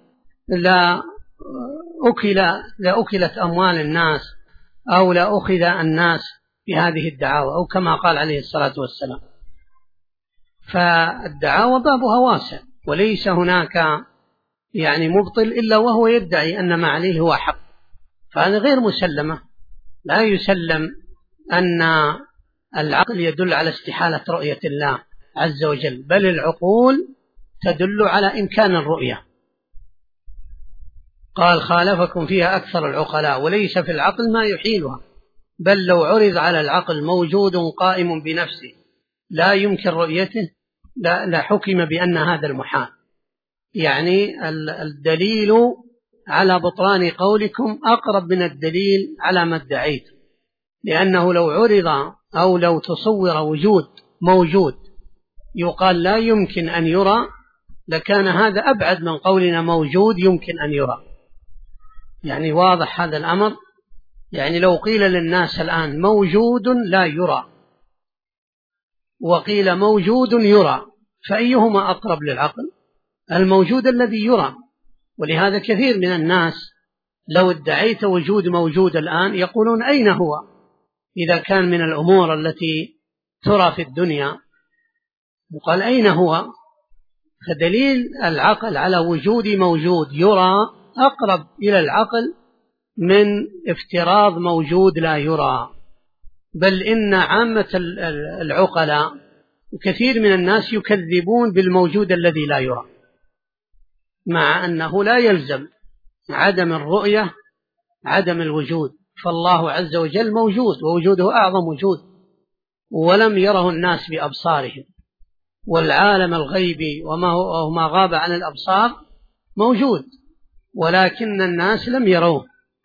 S2: لأكلت أموال الناس، أو لأخذ الناس بهذه الدعاوى، أو كما قال عليه الصلاة والسلام. فالدعاوى بابها واسع، وليس هناك يعني مبطل إلا وهو يدعي أن ما عليه هو حق، فهذا غير مسلمة. لا يسلم أن العقل يدل على استحالة رؤية الله عز وجل، بل العقول تدل على إمكان الرؤية. قال: خالفكم فيها أكثر العقلاء، وليس في العقل ما يحيلها، بل لو عرض على العقل موجود قائم بنفسه لا يمكن رؤيته لحكم بأن هذا المحال. يعني الدليل على بطلان قولكم أقرب من الدليل على ما ادعيتم، لأنه لو عرض أو لو تصور وجود موجود يقال لا يمكن أن يرى لكان هذا أبعد من قولنا موجود يمكن أن يرى. يعني واضح هذا الأمر. يعني لو قيل للناس الآن موجود لا يرى وقيل موجود يرى، فأيهما أقرب للعقل؟ الموجود الذي يرى. ولهذا كثير من الناس لو ادعيت وجود موجود الآن يقولون أين هو، إذا كان من الأمور التي ترى في الدنيا يقال أين هو. فدليل العقل على وجود موجود يرى أقرب إلى العقل من افتراض موجود لا يرى. بل إن عامة العقلاء وكثير من الناس يكذبون بالموجود الذي لا يرى، مع أنه لا يلزم عدم الرؤية عدم الوجود، فالله عز وجل موجود ووجوده أعظم وجود، ولم يره الناس بأبصارهم، والعالم الغيبي وما غاب عن الأبصار موجود ولكن الناس لم يروه.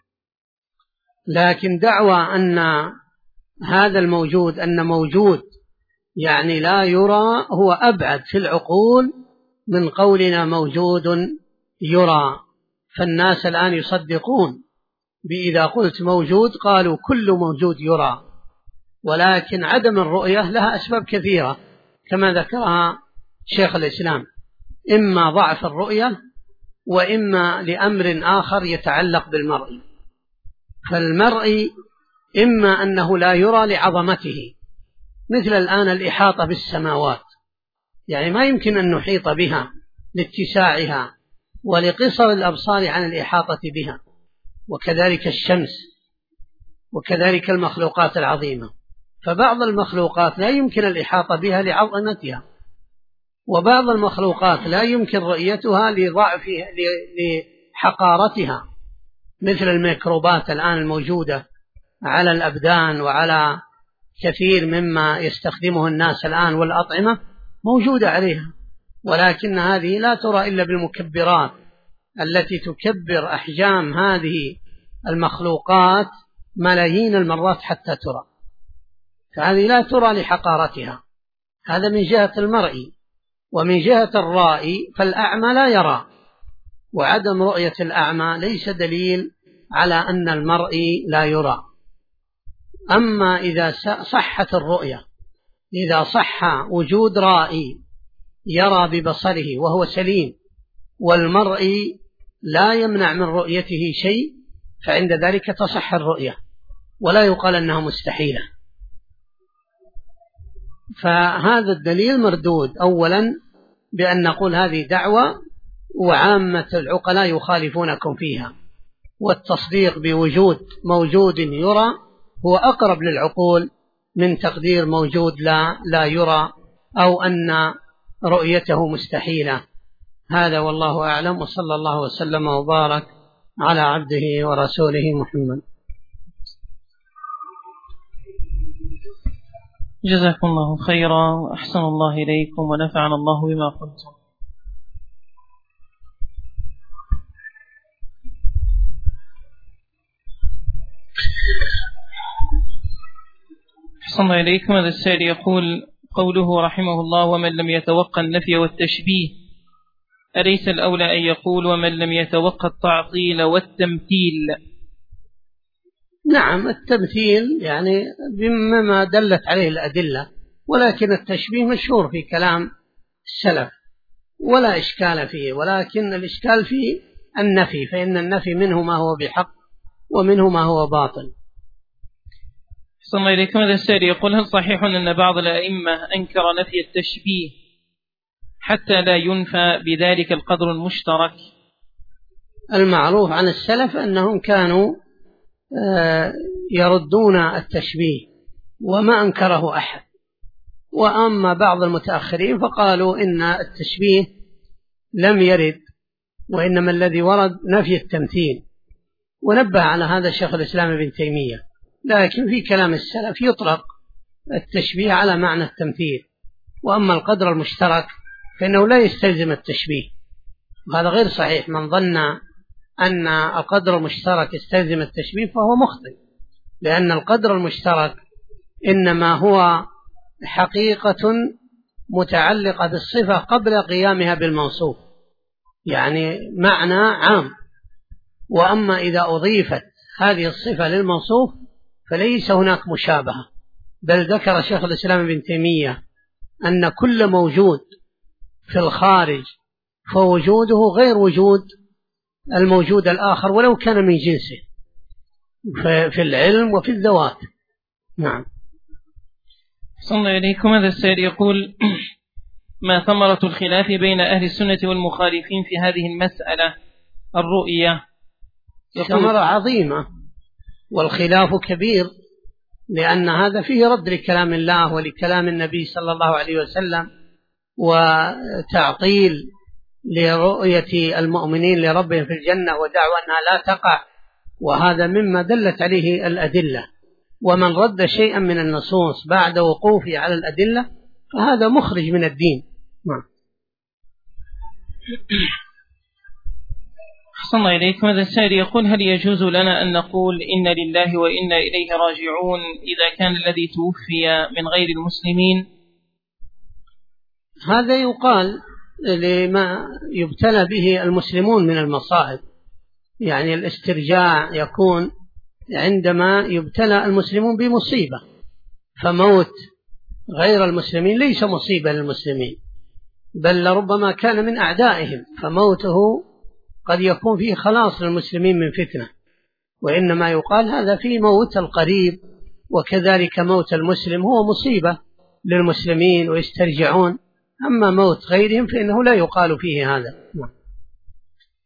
S2: لكن دعوى أن هذا الموجود أن موجود يعني لا يرى هو أبعد في العقول من قولنا موجود يرى. فالناس الآن يصدقون بإذا قلت موجود قالوا كل موجود يرى، ولكن عدم الرؤية لها أسباب كثيرة كما ذكرها شيخ الإسلام، إما ضعف الرؤية وإما لأمر آخر يتعلق بالمرء. فالمرء إما أنه لا يرى لعظمته، مثل الآن الإحاطة بالسماوات، يعني ما يمكن أن نحيط بها لاتساعها ولقصر الأبصار عن الإحاطة بها، وكذلك الشمس، وكذلك المخلوقات العظيمة. فبعض المخلوقات لا يمكن الإحاطة بها لعظمتها، وبعض المخلوقات لا يمكن رؤيتها لضعفها لحقارتها، مثل الميكروبات الآن الموجودة على الأبدان وعلى كثير مما يستخدمه الناس الآن، والأطعمة موجودة عليها، ولكن هذه لا ترى إلا بالمكبرات التي تكبر أحجام هذه المخلوقات ملايين المرات حتى ترى، فهذه لا ترى لحقارتها. هذا من جهة المرئي. ومن جهة الرائي فالأعمى لا يرى، وعدم رؤية الأعمى ليس دليل على أن المرئي لا يرى. أما إذا صحت الرؤية، إذا صح وجود رائي يرى ببصره وهو سليم، والمرئي لا يمنع من رؤيته شيء، فعند ذلك تصح الرؤية ولا يقال أنها مستحيلة. فهذا الدليل مردود، أولا بأن نقول هذه دعوة وعامة العقلاء يخالفونكم فيها، والتصديق بوجود موجود يرى هو أقرب للعقول من تقدير موجود لا يرى، أو أن رؤيته مستحيلة. هذا والله أعلم، وصلى الله وسلم وبارك على عبده ورسوله محمد.
S1: جزاكم الله خيرا، وأحسن الله إليكم، ونفعنا الله بما قلتم. أحسن الله إليكم. هذا السائل يقول: قوله رحمه الله: ومن لم يتوقع النفي والتشبيه، أليس الأولى أن يقول ومن لم يتوقع التعطيل والتمثيل؟
S2: نعم، التمثيل يعني بما دلت عليه الأدلة، ولكن التشبيه مشهور في كلام السلف ولا إشكال فيه، ولكن الإشكال في النفي، فإن النفي منه ما هو بحق ومنه ما هو باطل.
S1: صلى الله عليكم. هذا السائل يقول: هل صحيح أن بعض الأئمة أنكر نفي التشبيه حتى لا ينفى بذلك القدر المشترك؟
S2: المعروف عن السلف أنهم كانوا يردون التشبيه وما أنكره أحد، وأما بعض المتأخرين فقالوا إن التشبيه لم يرد، وإنما الذي ورد نفي التمثيل، ونبه على هذا شيخ الإسلام ابن تيمية. لكن في كلام السلف يطلق التشبيه على معنى التمثيل، وأما القدر المشترك فإنه لا يستلزم التشبيه، وهذا غير صحيح. من ظن أن القدر المشترك يستلزم التشبيه فهو مخطئ، لأن القدر المشترك إنما هو حقيقة متعلقة بالصفة قبل قيامها بالموصوف، يعني معنى عام. وأما إذا أضيفت هذه الصفة للموصوف فليس هناك مشابهة، بل ذكر شيخ الإسلام ابن تيمية أن كل موجود في الخارج فوجوده غير وجود الموجود الآخر ولو كان من جنسه في العلم وفي الذوات. نعم.
S1: صلى الله عليكم. هذا السائل يقول: ما ثمرة الخلاف بين أهل السنة والمخالفين في هذه المسألة الرؤية؟
S2: ثمرة عظيمة، والخلاف كبير، لأن هذا فيه رد لكلام الله ولكلام النبي صلى الله عليه وسلم، وتعطيل لرؤية المؤمنين لربهم في الجنة، ودعوى أنها لا تقع، وهذا مما دلت عليه الأدلة. ومن رد شيئا من النصوص بعد وقوفه على الأدلة فهذا مخرج من الدين.
S1: أحسن الله إليكم. هذا السائل يقول: هل يجوز لنا أن نقول إن لله وإنا إليه راجعون إذا كان الذي توفي من غير المسلمين؟
S2: هذا يقال لما يبتلى به المسلمون من المصائب، يعني الاسترجاع يكون عندما يبتلى المسلمون بمصيبة، فموت غير المسلمين ليس مصيبة للمسلمين، بل لربما كان من أعدائهم، فموته قد يكون فيه خلاص للمسلمين من فتنة. وإنما يقال هذا في موت القريب، وكذلك موت المسلم هو مصيبة للمسلمين ويسترجعون. أما موت غيرهم فإنه لا يقال فيه هذا.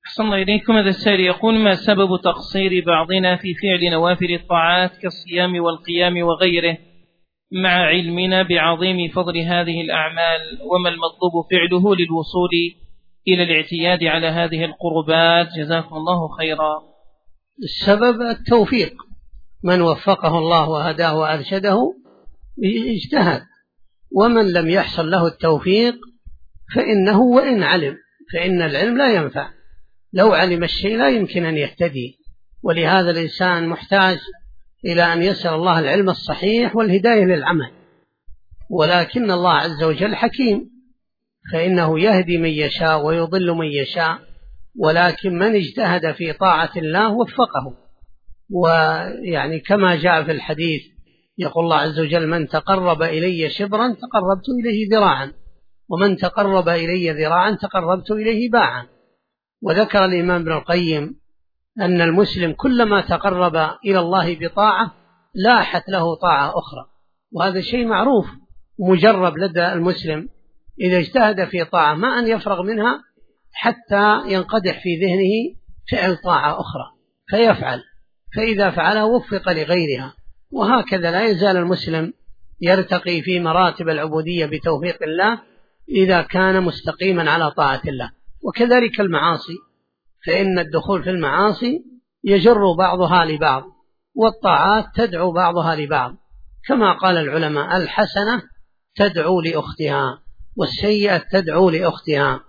S1: أحسن الله إليكم. هذا السائل يقول: ما سبب تقصير بعضنا في فعل نوافل الطاعات كالصيام والقيام وغيره مع علمنا بعظيم فضل هذه الأعمال، وما المطلوب فعله للوصول إلى الاعتياد على هذه القربات؟ جزاكم الله خيرا.
S2: السبب التوفيق، من وفقه الله وهداه وأرشده اجتهد، ومن لم يحصل له التوفيق فإنه وإن علم، فإن العلم لا ينفع، لو علم الشيء لا يمكن أن يهتدي، ولهذا الإنسان محتاج إلى أن يسأل الله العلم الصحيح والهداية للعمل. ولكن الله عز وجل حكيم، فإنه يهدي من يشاء ويضل من يشاء، ولكن من اجتهد في طاعة الله وفقه. ويعني كما جاء في الحديث يقول الله عز وجل: من تقرب إلي شبرا تقربت إليه ذراعا، ومن تقرب إلي ذراعا تقربت إليه باعا. وذكر الإمام ابن القيم أن المسلم كلما تقرب إلى الله بطاعة لاحت له طاعة أخرى، وهذا شيء معروف مجرب لدى المسلم، إذا اجتهد في طاعة ما أن يفرغ منها حتى ينقدح في ذهنه فعل طاعة أخرى فيفعل، فإذا فعلها وفق لغيرها. وهكذا لا يزال المسلم يرتقي في مراتب العبودية بتوفيق الله إذا كان مستقيما على طاعة الله. وكذلك المعاصي، فإن الدخول في المعاصي يجر بعضها لبعض، والطاعات تدعو بعضها لبعض، كما قال العلماء: الحسنة تدعو لأختها والسيئة تدعو لأختها.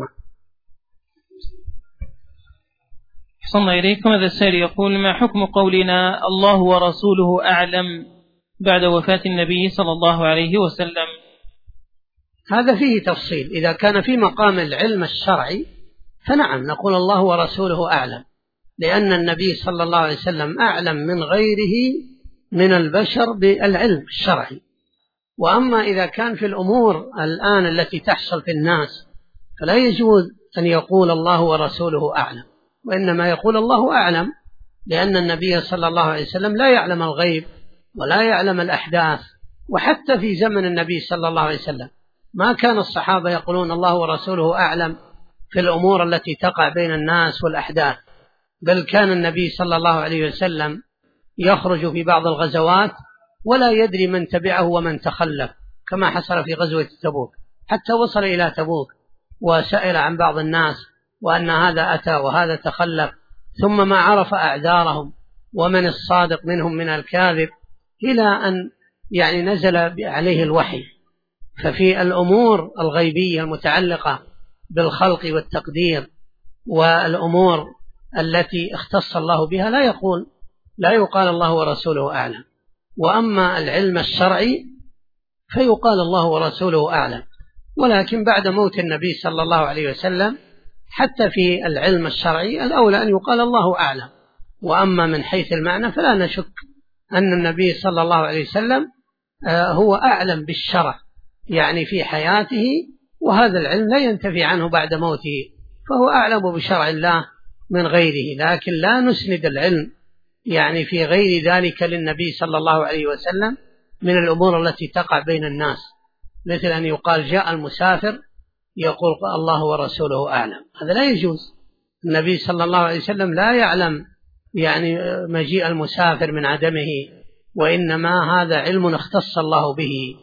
S1: أحسن الله إليكم. هذا السائل يقول: ما حكم قولنا الله ورسوله أعلم بعد وفاة النبي صلى الله عليه وسلم؟
S2: هذا فيه تفصيل. إذا كان في مقام العلم الشرعي فنعم نقول الله ورسوله أعلم، لأن النبي صلى الله عليه وسلم أعلم من غيره من البشر بالعلم الشرعي. وأما إذا كان في الأمور الآن التي تحصل في الناس فلا يجوز أن يقول الله ورسوله أعلم، وإنما يقول الله أعلم، لأن النبي صلى الله عليه وسلم لا يعلم الغيب ولا يعلم الأحداث. وحتى في زمن النبي صلى الله عليه وسلم ما كان الصحابة يقولون الله ورسوله أعلم في الأمور التي تقع بين الناس والأحداث، بل كان النبي صلى الله عليه وسلم يخرج في بعض الغزوات ولا يدري من تبعه ومن تخلف، كما حصل في غزوة تبوك، حتى وصل إلى تبوك وسأل عن بعض الناس وأن هذا أتى وهذا تخلف، ثم ما عرف أعذارهم ومن الصادق منهم من الكاذب، إلى أن يعني نزل عليه الوحي. ففي الأمور الغيبية المتعلقة بالخلق والتقدير والأمور التي اختص الله بها لا يقال الله ورسوله أعلم. وأما العلم الشرعي فيقال الله ورسوله أعلم، ولكن بعد موت النبي صلى الله عليه وسلم حتى في العلم الشرعي الأولى أن يقال الله أعلم. وأما من حيث المعنى فلا نشك أن النبي صلى الله عليه وسلم هو أعلم بالشرع يعني في حياته، وهذا العلم لا ينتفي عنه بعد موته، فهو أعلم بشرع الله من غيره. لكن لا نسند العلم يعني في غير ذلك للنبي صلى الله عليه وسلم من الأمور التي تقع بين الناس، مثل أن يقال جاء المسافر يقول الله ورسوله أعلم، هذا لا يجوز. النبي صلى الله عليه وسلم لا يعلم يعني مجيء المسافر من عدمه، وإنما هذا علم اختص الله به.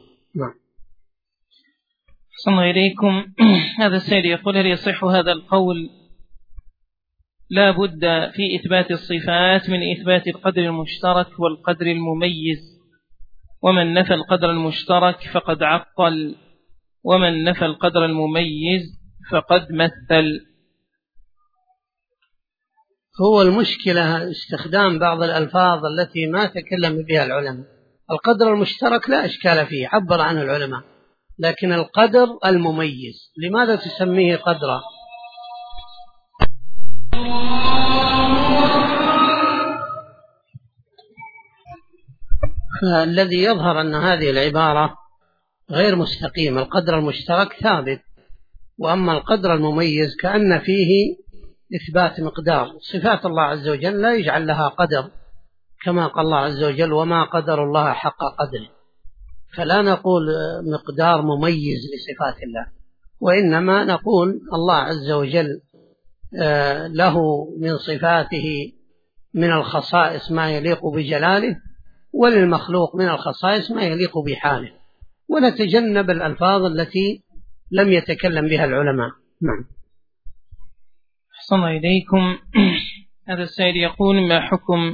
S1: أحسن الله إليكم. هذا السائل يقول: هل يصح هذا القول لا بد في إثبات الصفات من إثبات القدر المشترك والقدر المميز، ومن نفى القدر المشترك فقد عطل، ومن نفى القدر المميز فقد مثل؟
S2: هو المشكلة استخدام بعض الألفاظ التي ما تكلم بها العلماء. القدر المشترك لا إشكال فيه، عبر عنه العلماء، لكن القدر المميز لماذا تسميه قدرا؟ فالذي يظهر أن هذه العبارة غير مستقيمة. القدر المشترك ثابت، وأما القدر المميز كأن فيه إثبات مقدار. صفات الله عز وجل لا يجعل لها قدر، كما قال الله عز وجل: وما قدر الله حق قدره. فلا نقول مقدار مميز لصفات الله، وإنما نقول الله عز وجل له من صفاته من الخصائص ما يليق بجلاله، وللمخلوق من الخصائص ما يليق بحاله، ونتجنب الألفاظ التي لم يتكلم بها العلماء. نعم.
S1: أحسن إليكم. هذا السائل يقول: ما حكم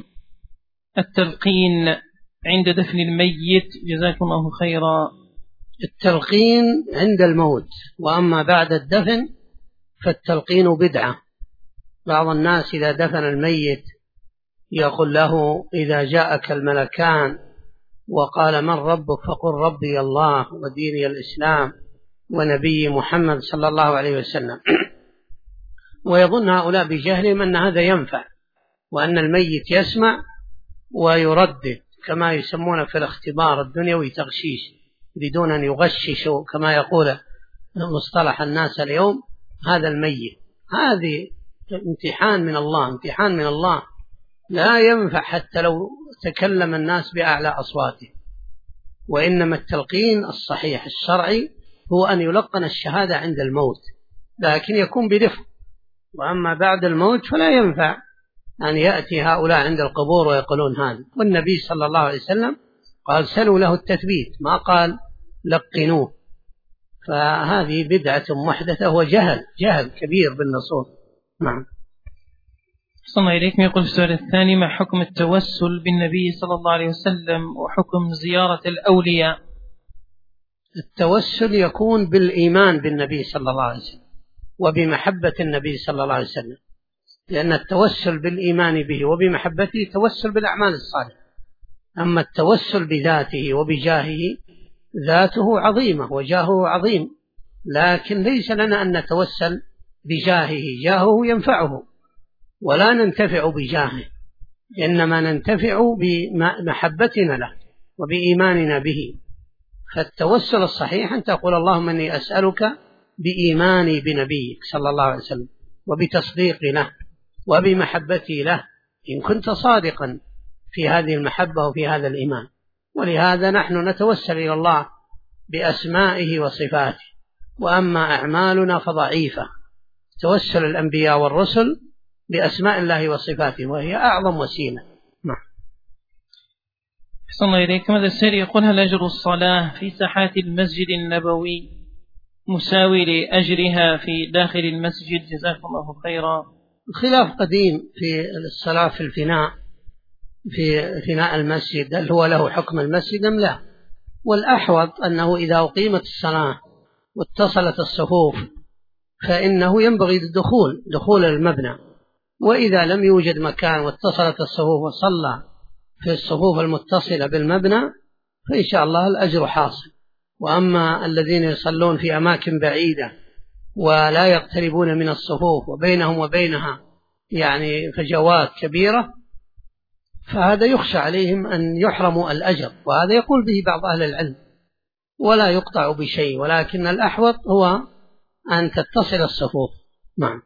S1: التلقين عند دفن الميت؟ جزاكم الله خيرا.
S2: التلقين عند الموت، وأما بعد الدفن فالتلقين بدعة. بعض الناس إذا دفن الميت يقول له: إذا جاءك الملكان وقال من ربك فقل ربي الله وديني الإسلام ونبي محمد صلى الله عليه وسلم، ويظن هؤلاء بجهلهم أن هذا ينفع، وأن الميت يسمع ويردد، كما يسمون في الاختبار الدنيوي تغشيش، يريدون أن يغششوا كما يقول مصطلح الناس اليوم هذا الميت. هذه امتحان من الله، امتحان من الله، لا ينفع حتى لو تكلم الناس بأعلى أصواته. وإنما التلقين الصحيح الشرعي هو أن يلقن الشهادة عند الموت، لكن يكون برفق. وأما بعد الموت فلا ينفع أن يأتي هؤلاء عند القبور ويقولون هذا. والنبي صلى الله عليه وسلم قال: سلوا له التثبيت، ما قال لقنوه. فهذه بدعة محدثة وجهل كبير بالنصوص. نعم.
S1: صلى إليكم. يقول في السؤال الثاني: ما حكم التوسل بالنبي صلى الله عليه وسلم وحكم زيارة الأولياء؟
S2: التوسل يكون بالإيمان بالنبي صلى الله عليه وسلم وبمحبة النبي صلى الله عليه وسلم، لأن التوسل بالإيمان به وبمحبته توسل بالأعمال الصالحة. أما التوسل بذاته وبجاهه، ذاته عظيمة وجاهه عظيم، لكن ليس لنا أن نتوسل بجاهه، جاهه ينفعه ولا ننتفع بجاهه، إنما ننتفع بمحبتنا له وبإيماننا به. فالتوسل الصحيح أن تقول: اللهم إني أسألك بإيماني بنبيك صلى الله عليه وسلم وبتصديقي له وبمحبتي له، إن كنت صادقا في هذه المحبة وفي هذا الإيمان. ولهذا نحن نتوسل إلى الله بأسمائه وصفاته، وأما أعمالنا فضعيفة. توسل الأنبياء والرسل بأسماء الله وصفاته، وهي أعظم وسيلة.
S1: أحسن الله إليكم. هذا السائل يقول: هل أجر الصلاة في ساحات المسجد النبوي مساوي لأجرها في داخل المسجد؟ جزاكم الله خيرا.
S2: خلاف قديم في الصلاة في الفناء، في فناء المسجد، هل هو له حكم المسجد أم لا؟ والأحوط أنه إذا أقيمت الصلاة واتصلت الصفوف فإنه ينبغي دخول المبنى، وإذا لم يوجد مكان واتصلت الصفوف وصلى في الصفوف المتصلة بالمبنى فإن شاء الله الأجر حاصل. وأما الذين يصلون في أماكن بعيدة ولا يقتربون من الصفوف وبينهم وبينها يعني فجوات كبيرة، فهذا يخشى عليهم أن يحرموا الأجر، وهذا يقول به بعض أهل العلم، ولا يقطع بشيء، ولكن الأحوط هو أن تتصل الصفوف. نعم.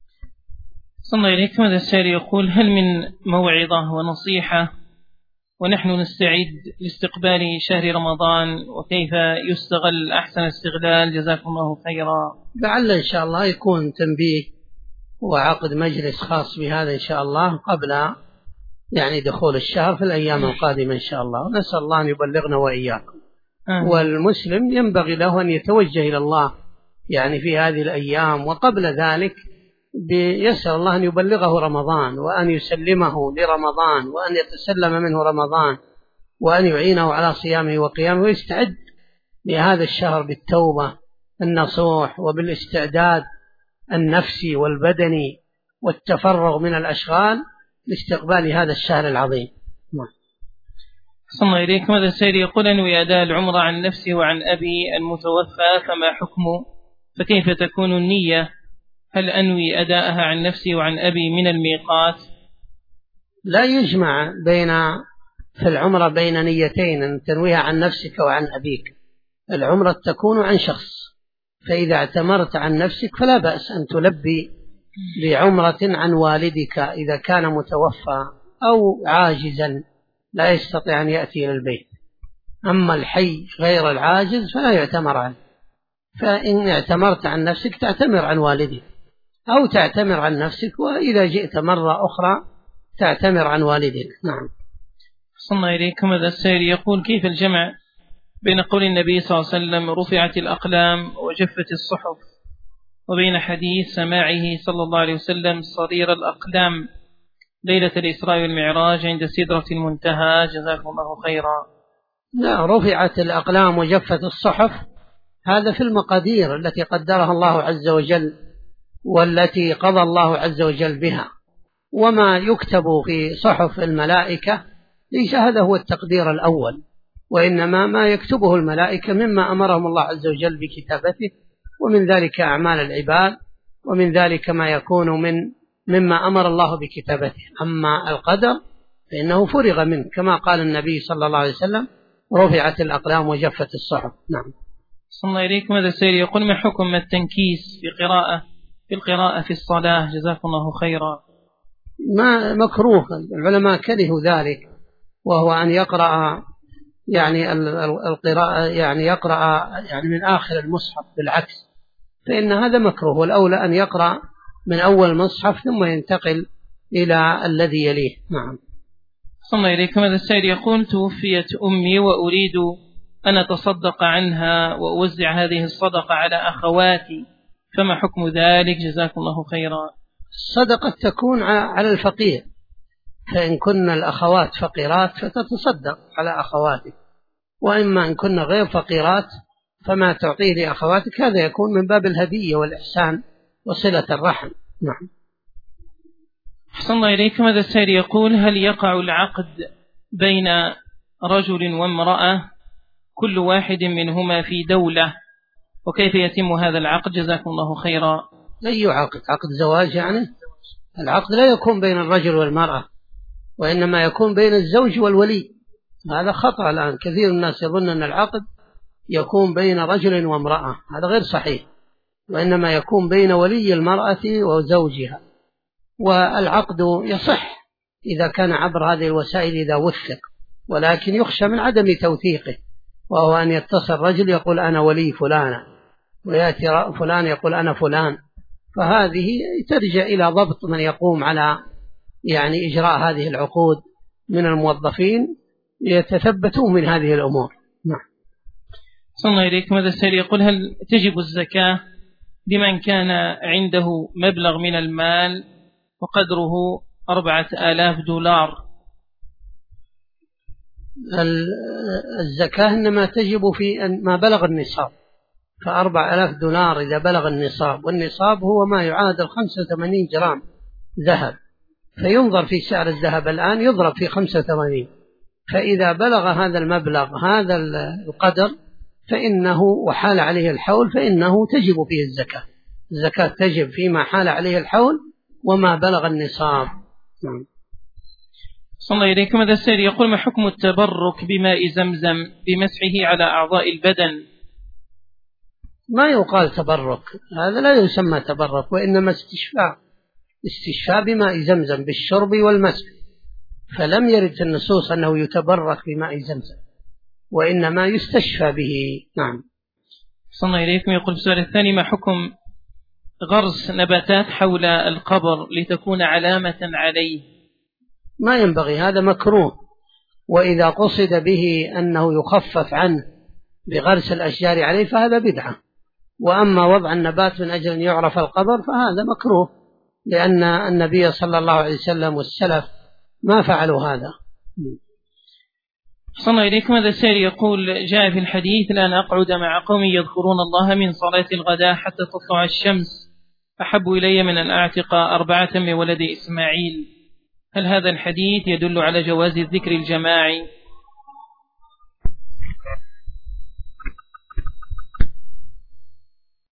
S1: صلى الله عليكم. هذا السائل يقول: هل من موعظة ونصيحة ونحن نستعد لاستقبال شهر رمضان، وكيف يستغل أحسن استغلال؟ جزاكم الله خيرا.
S2: لعل إن شاء الله يكون تنبيه وعقد مجلس خاص بهذا إن شاء الله قبل يعني دخول الشهر في الأيام القادمة إن شاء الله، ونسأل الله أن يبلغنا وإياكم. والمسلم ينبغي له أن يتوجه إلى الله يعني في هذه الأيام، وقبل ذلك يسأل الله أن يبلغه رمضان، وأن يسلمه لرمضان، وأن يتسلم منه رمضان، وأن يعينه على صيامه وقيامه، ويستعد لهذا الشهر بالتوبة النصوح وبالاستعداد النفسي والبدني والتفرغ من الأشغال لاستقبال هذا الشهر العظيم.
S1: صلى الله إليكم. هذا السائل يقول: أنوي أداء العمرة عن نفسي وعن أبي المتوفى، فما حكمه؟ فكيف تكون النية؟ هل أنوي أداءها عن نفسي وعن أبي من الميقات؟
S2: لا يجمع في العمرة بين نيتين، أن تنويها عن نفسك وعن أبيك. العمرة تكون عن شخص، فإذا اعتمرت عن نفسك فلا بأس أن تلبي بعمرة عن والدك إذا كان متوفى أو عاجزا لا يستطيع أن يأتي إلى البيت. أما الحي غير العاجز فلا يعتمر عنه، فإن اعتمرت عن نفسك تعتمر عن والدك. أو تعتمر عن نفسك، وإذا جئت مرة أخرى تعتمر عن والدك. نعم.
S1: صلى إليكم. هذا السائل يقول: كيف الجمع بين قول النبي صلى الله عليه وسلم رفعت الأقلام وجفت الصحف، وبين حديث سماعه صلى الله عليه وسلم صرير الأقلام ليلة الإسراء والمعراج عند سدرة المنتهى؟ جزاكم الله خيرا.
S2: لا، رفعت الأقلام وجفت الصحف هذا في المقادير التي قدرها الله عز وجل والتي قضى الله عز وجل بها، وما يكتب في صحف الملائكة ليس هذا هو التقدير الأول، وإنما ما يكتبه الملائكة مما أمرهم الله عز وجل بكتابته، ومن ذلك أعمال العباد، ومن ذلك ما يكون مما أمر الله بكتابته. أما القدر فإنه فرغ منه، كما قال النبي صلى الله عليه وسلم: رفعت الأقلام وجفت الصحف. نعم.
S1: صلى الله إليكم. هذا السائل يقول: ما حكم التنكيس في القراءة في الصلاة؟ جزاكم الله خيرا.
S2: ما مكروه، العلماء كرهوا ذلك، وهو أن يقرأ يعني القراءة يعني يقرأ يعني من آخر المصحف بالعكس، فإن هذا مكروه، والأولى أن يقرأ من أول مصحف ثم ينتقل إلى الذي يليه. نعم.
S1: صلى الله إليكم. هذا السائل يقول: توفيت أمي وأريد أن أتصدق عنها وأوزع هذه الصدقة على أخواتي، فما حكم ذلك؟ جزاكم الله خيرا.
S2: الصدقة تكون على الفقير، فإن كن الأخوات فقيرات فتتصدق على أخواتك، وإما إن كن غير فقيرات فما تعطيه لأخواتك، هذا يكون من باب الهدية والإحسان وصلة الرحم. نعم.
S1: صلى الله إليكم. هذا السائل يقول: هل يقع العقد بين رجل وامرأة كل واحد منهما في دولة، وكيف يتم هذا العقد؟ جزاكم الله خيرا.
S2: أي عقد؟ عقد زواج يعني؟ العقد لا يكون بين الرجل والمرأة، وإنما يكون بين الزوج والولي. هذا خطأ الآن، كثير الناس يظن أن العقد يكون بين رجل وامرأة، هذا غير صحيح، وإنما يكون بين ولي المرأة وزوجها. والعقد يصح إذا كان عبر هذه الوسائل إذا وثق، ولكن يخشى من عدم توثيقه، وهو أن يتصل رجل يقول أنا ولي فلانة، ويأتي فلان يقول أنا فلان، فهذه ترجع إلى ضبط من يقوم على يعني إجراء هذه العقود من الموظفين يتثبتون من هذه الأمور. نعم.
S1: صلى الله إليكم. هذا السائل يقول: هل تجب الزكاة لمن كان عنده مبلغ من المال وقدره 4,000 دولار؟
S2: الزكاة إنما تجب في ما بلغ النصاب، ف4,000 دولار إذا بلغ النصاب، والنصاب هو ما يعادل 85 جرام ذهب، فينظر في سعر الذهب الآن يضرب في 85، فإذا بلغ هذا المبلغ هذا القدر فإنه وحال عليه الحول فإنه تجب فيه الزكاة. الزكاة تجب فيما حال عليه الحول وما بلغ النصاب. نعم.
S1: صلى الله إليكم. هذا السائل يقول: ما حكم التبرك بماء زمزم بمسحه على أعضاء البدن؟
S2: ما يقال تبرك، هذا لا يسمى تبرك، وإنما استشفاء بماء زمزم بالشرب والمسح، فلم يرد في النصوص أنه يتبرك بماء زمزم، وإنما يستشفى به. نعم.
S1: صلى الله إليكم. يقول السؤال الثاني: ما حكم غرس نباتات حول القبر لتكون علامة عليه؟
S2: ما ينبغي، هذا مكروه، وإذا قصد به أنه يخفف عنه بغرس الأشجار عليه فهذا بدعة، وأما وضع النبات من أجل أن يعرف القبر فهذا مكروه، لأن النبي صلى الله عليه وسلم والسلف ما فعلوا هذا.
S1: صلى الله إليكم. هذا السائل يقول: جاء في الحديث: لأن أقعد مع قوم يذكرون الله من صلاة الغداء حتى تطلع الشمس أحب إلي من أن أعتق 4 من ولد إسماعيل. هل هذا الحديث يدل على جواز الذكر الجماعي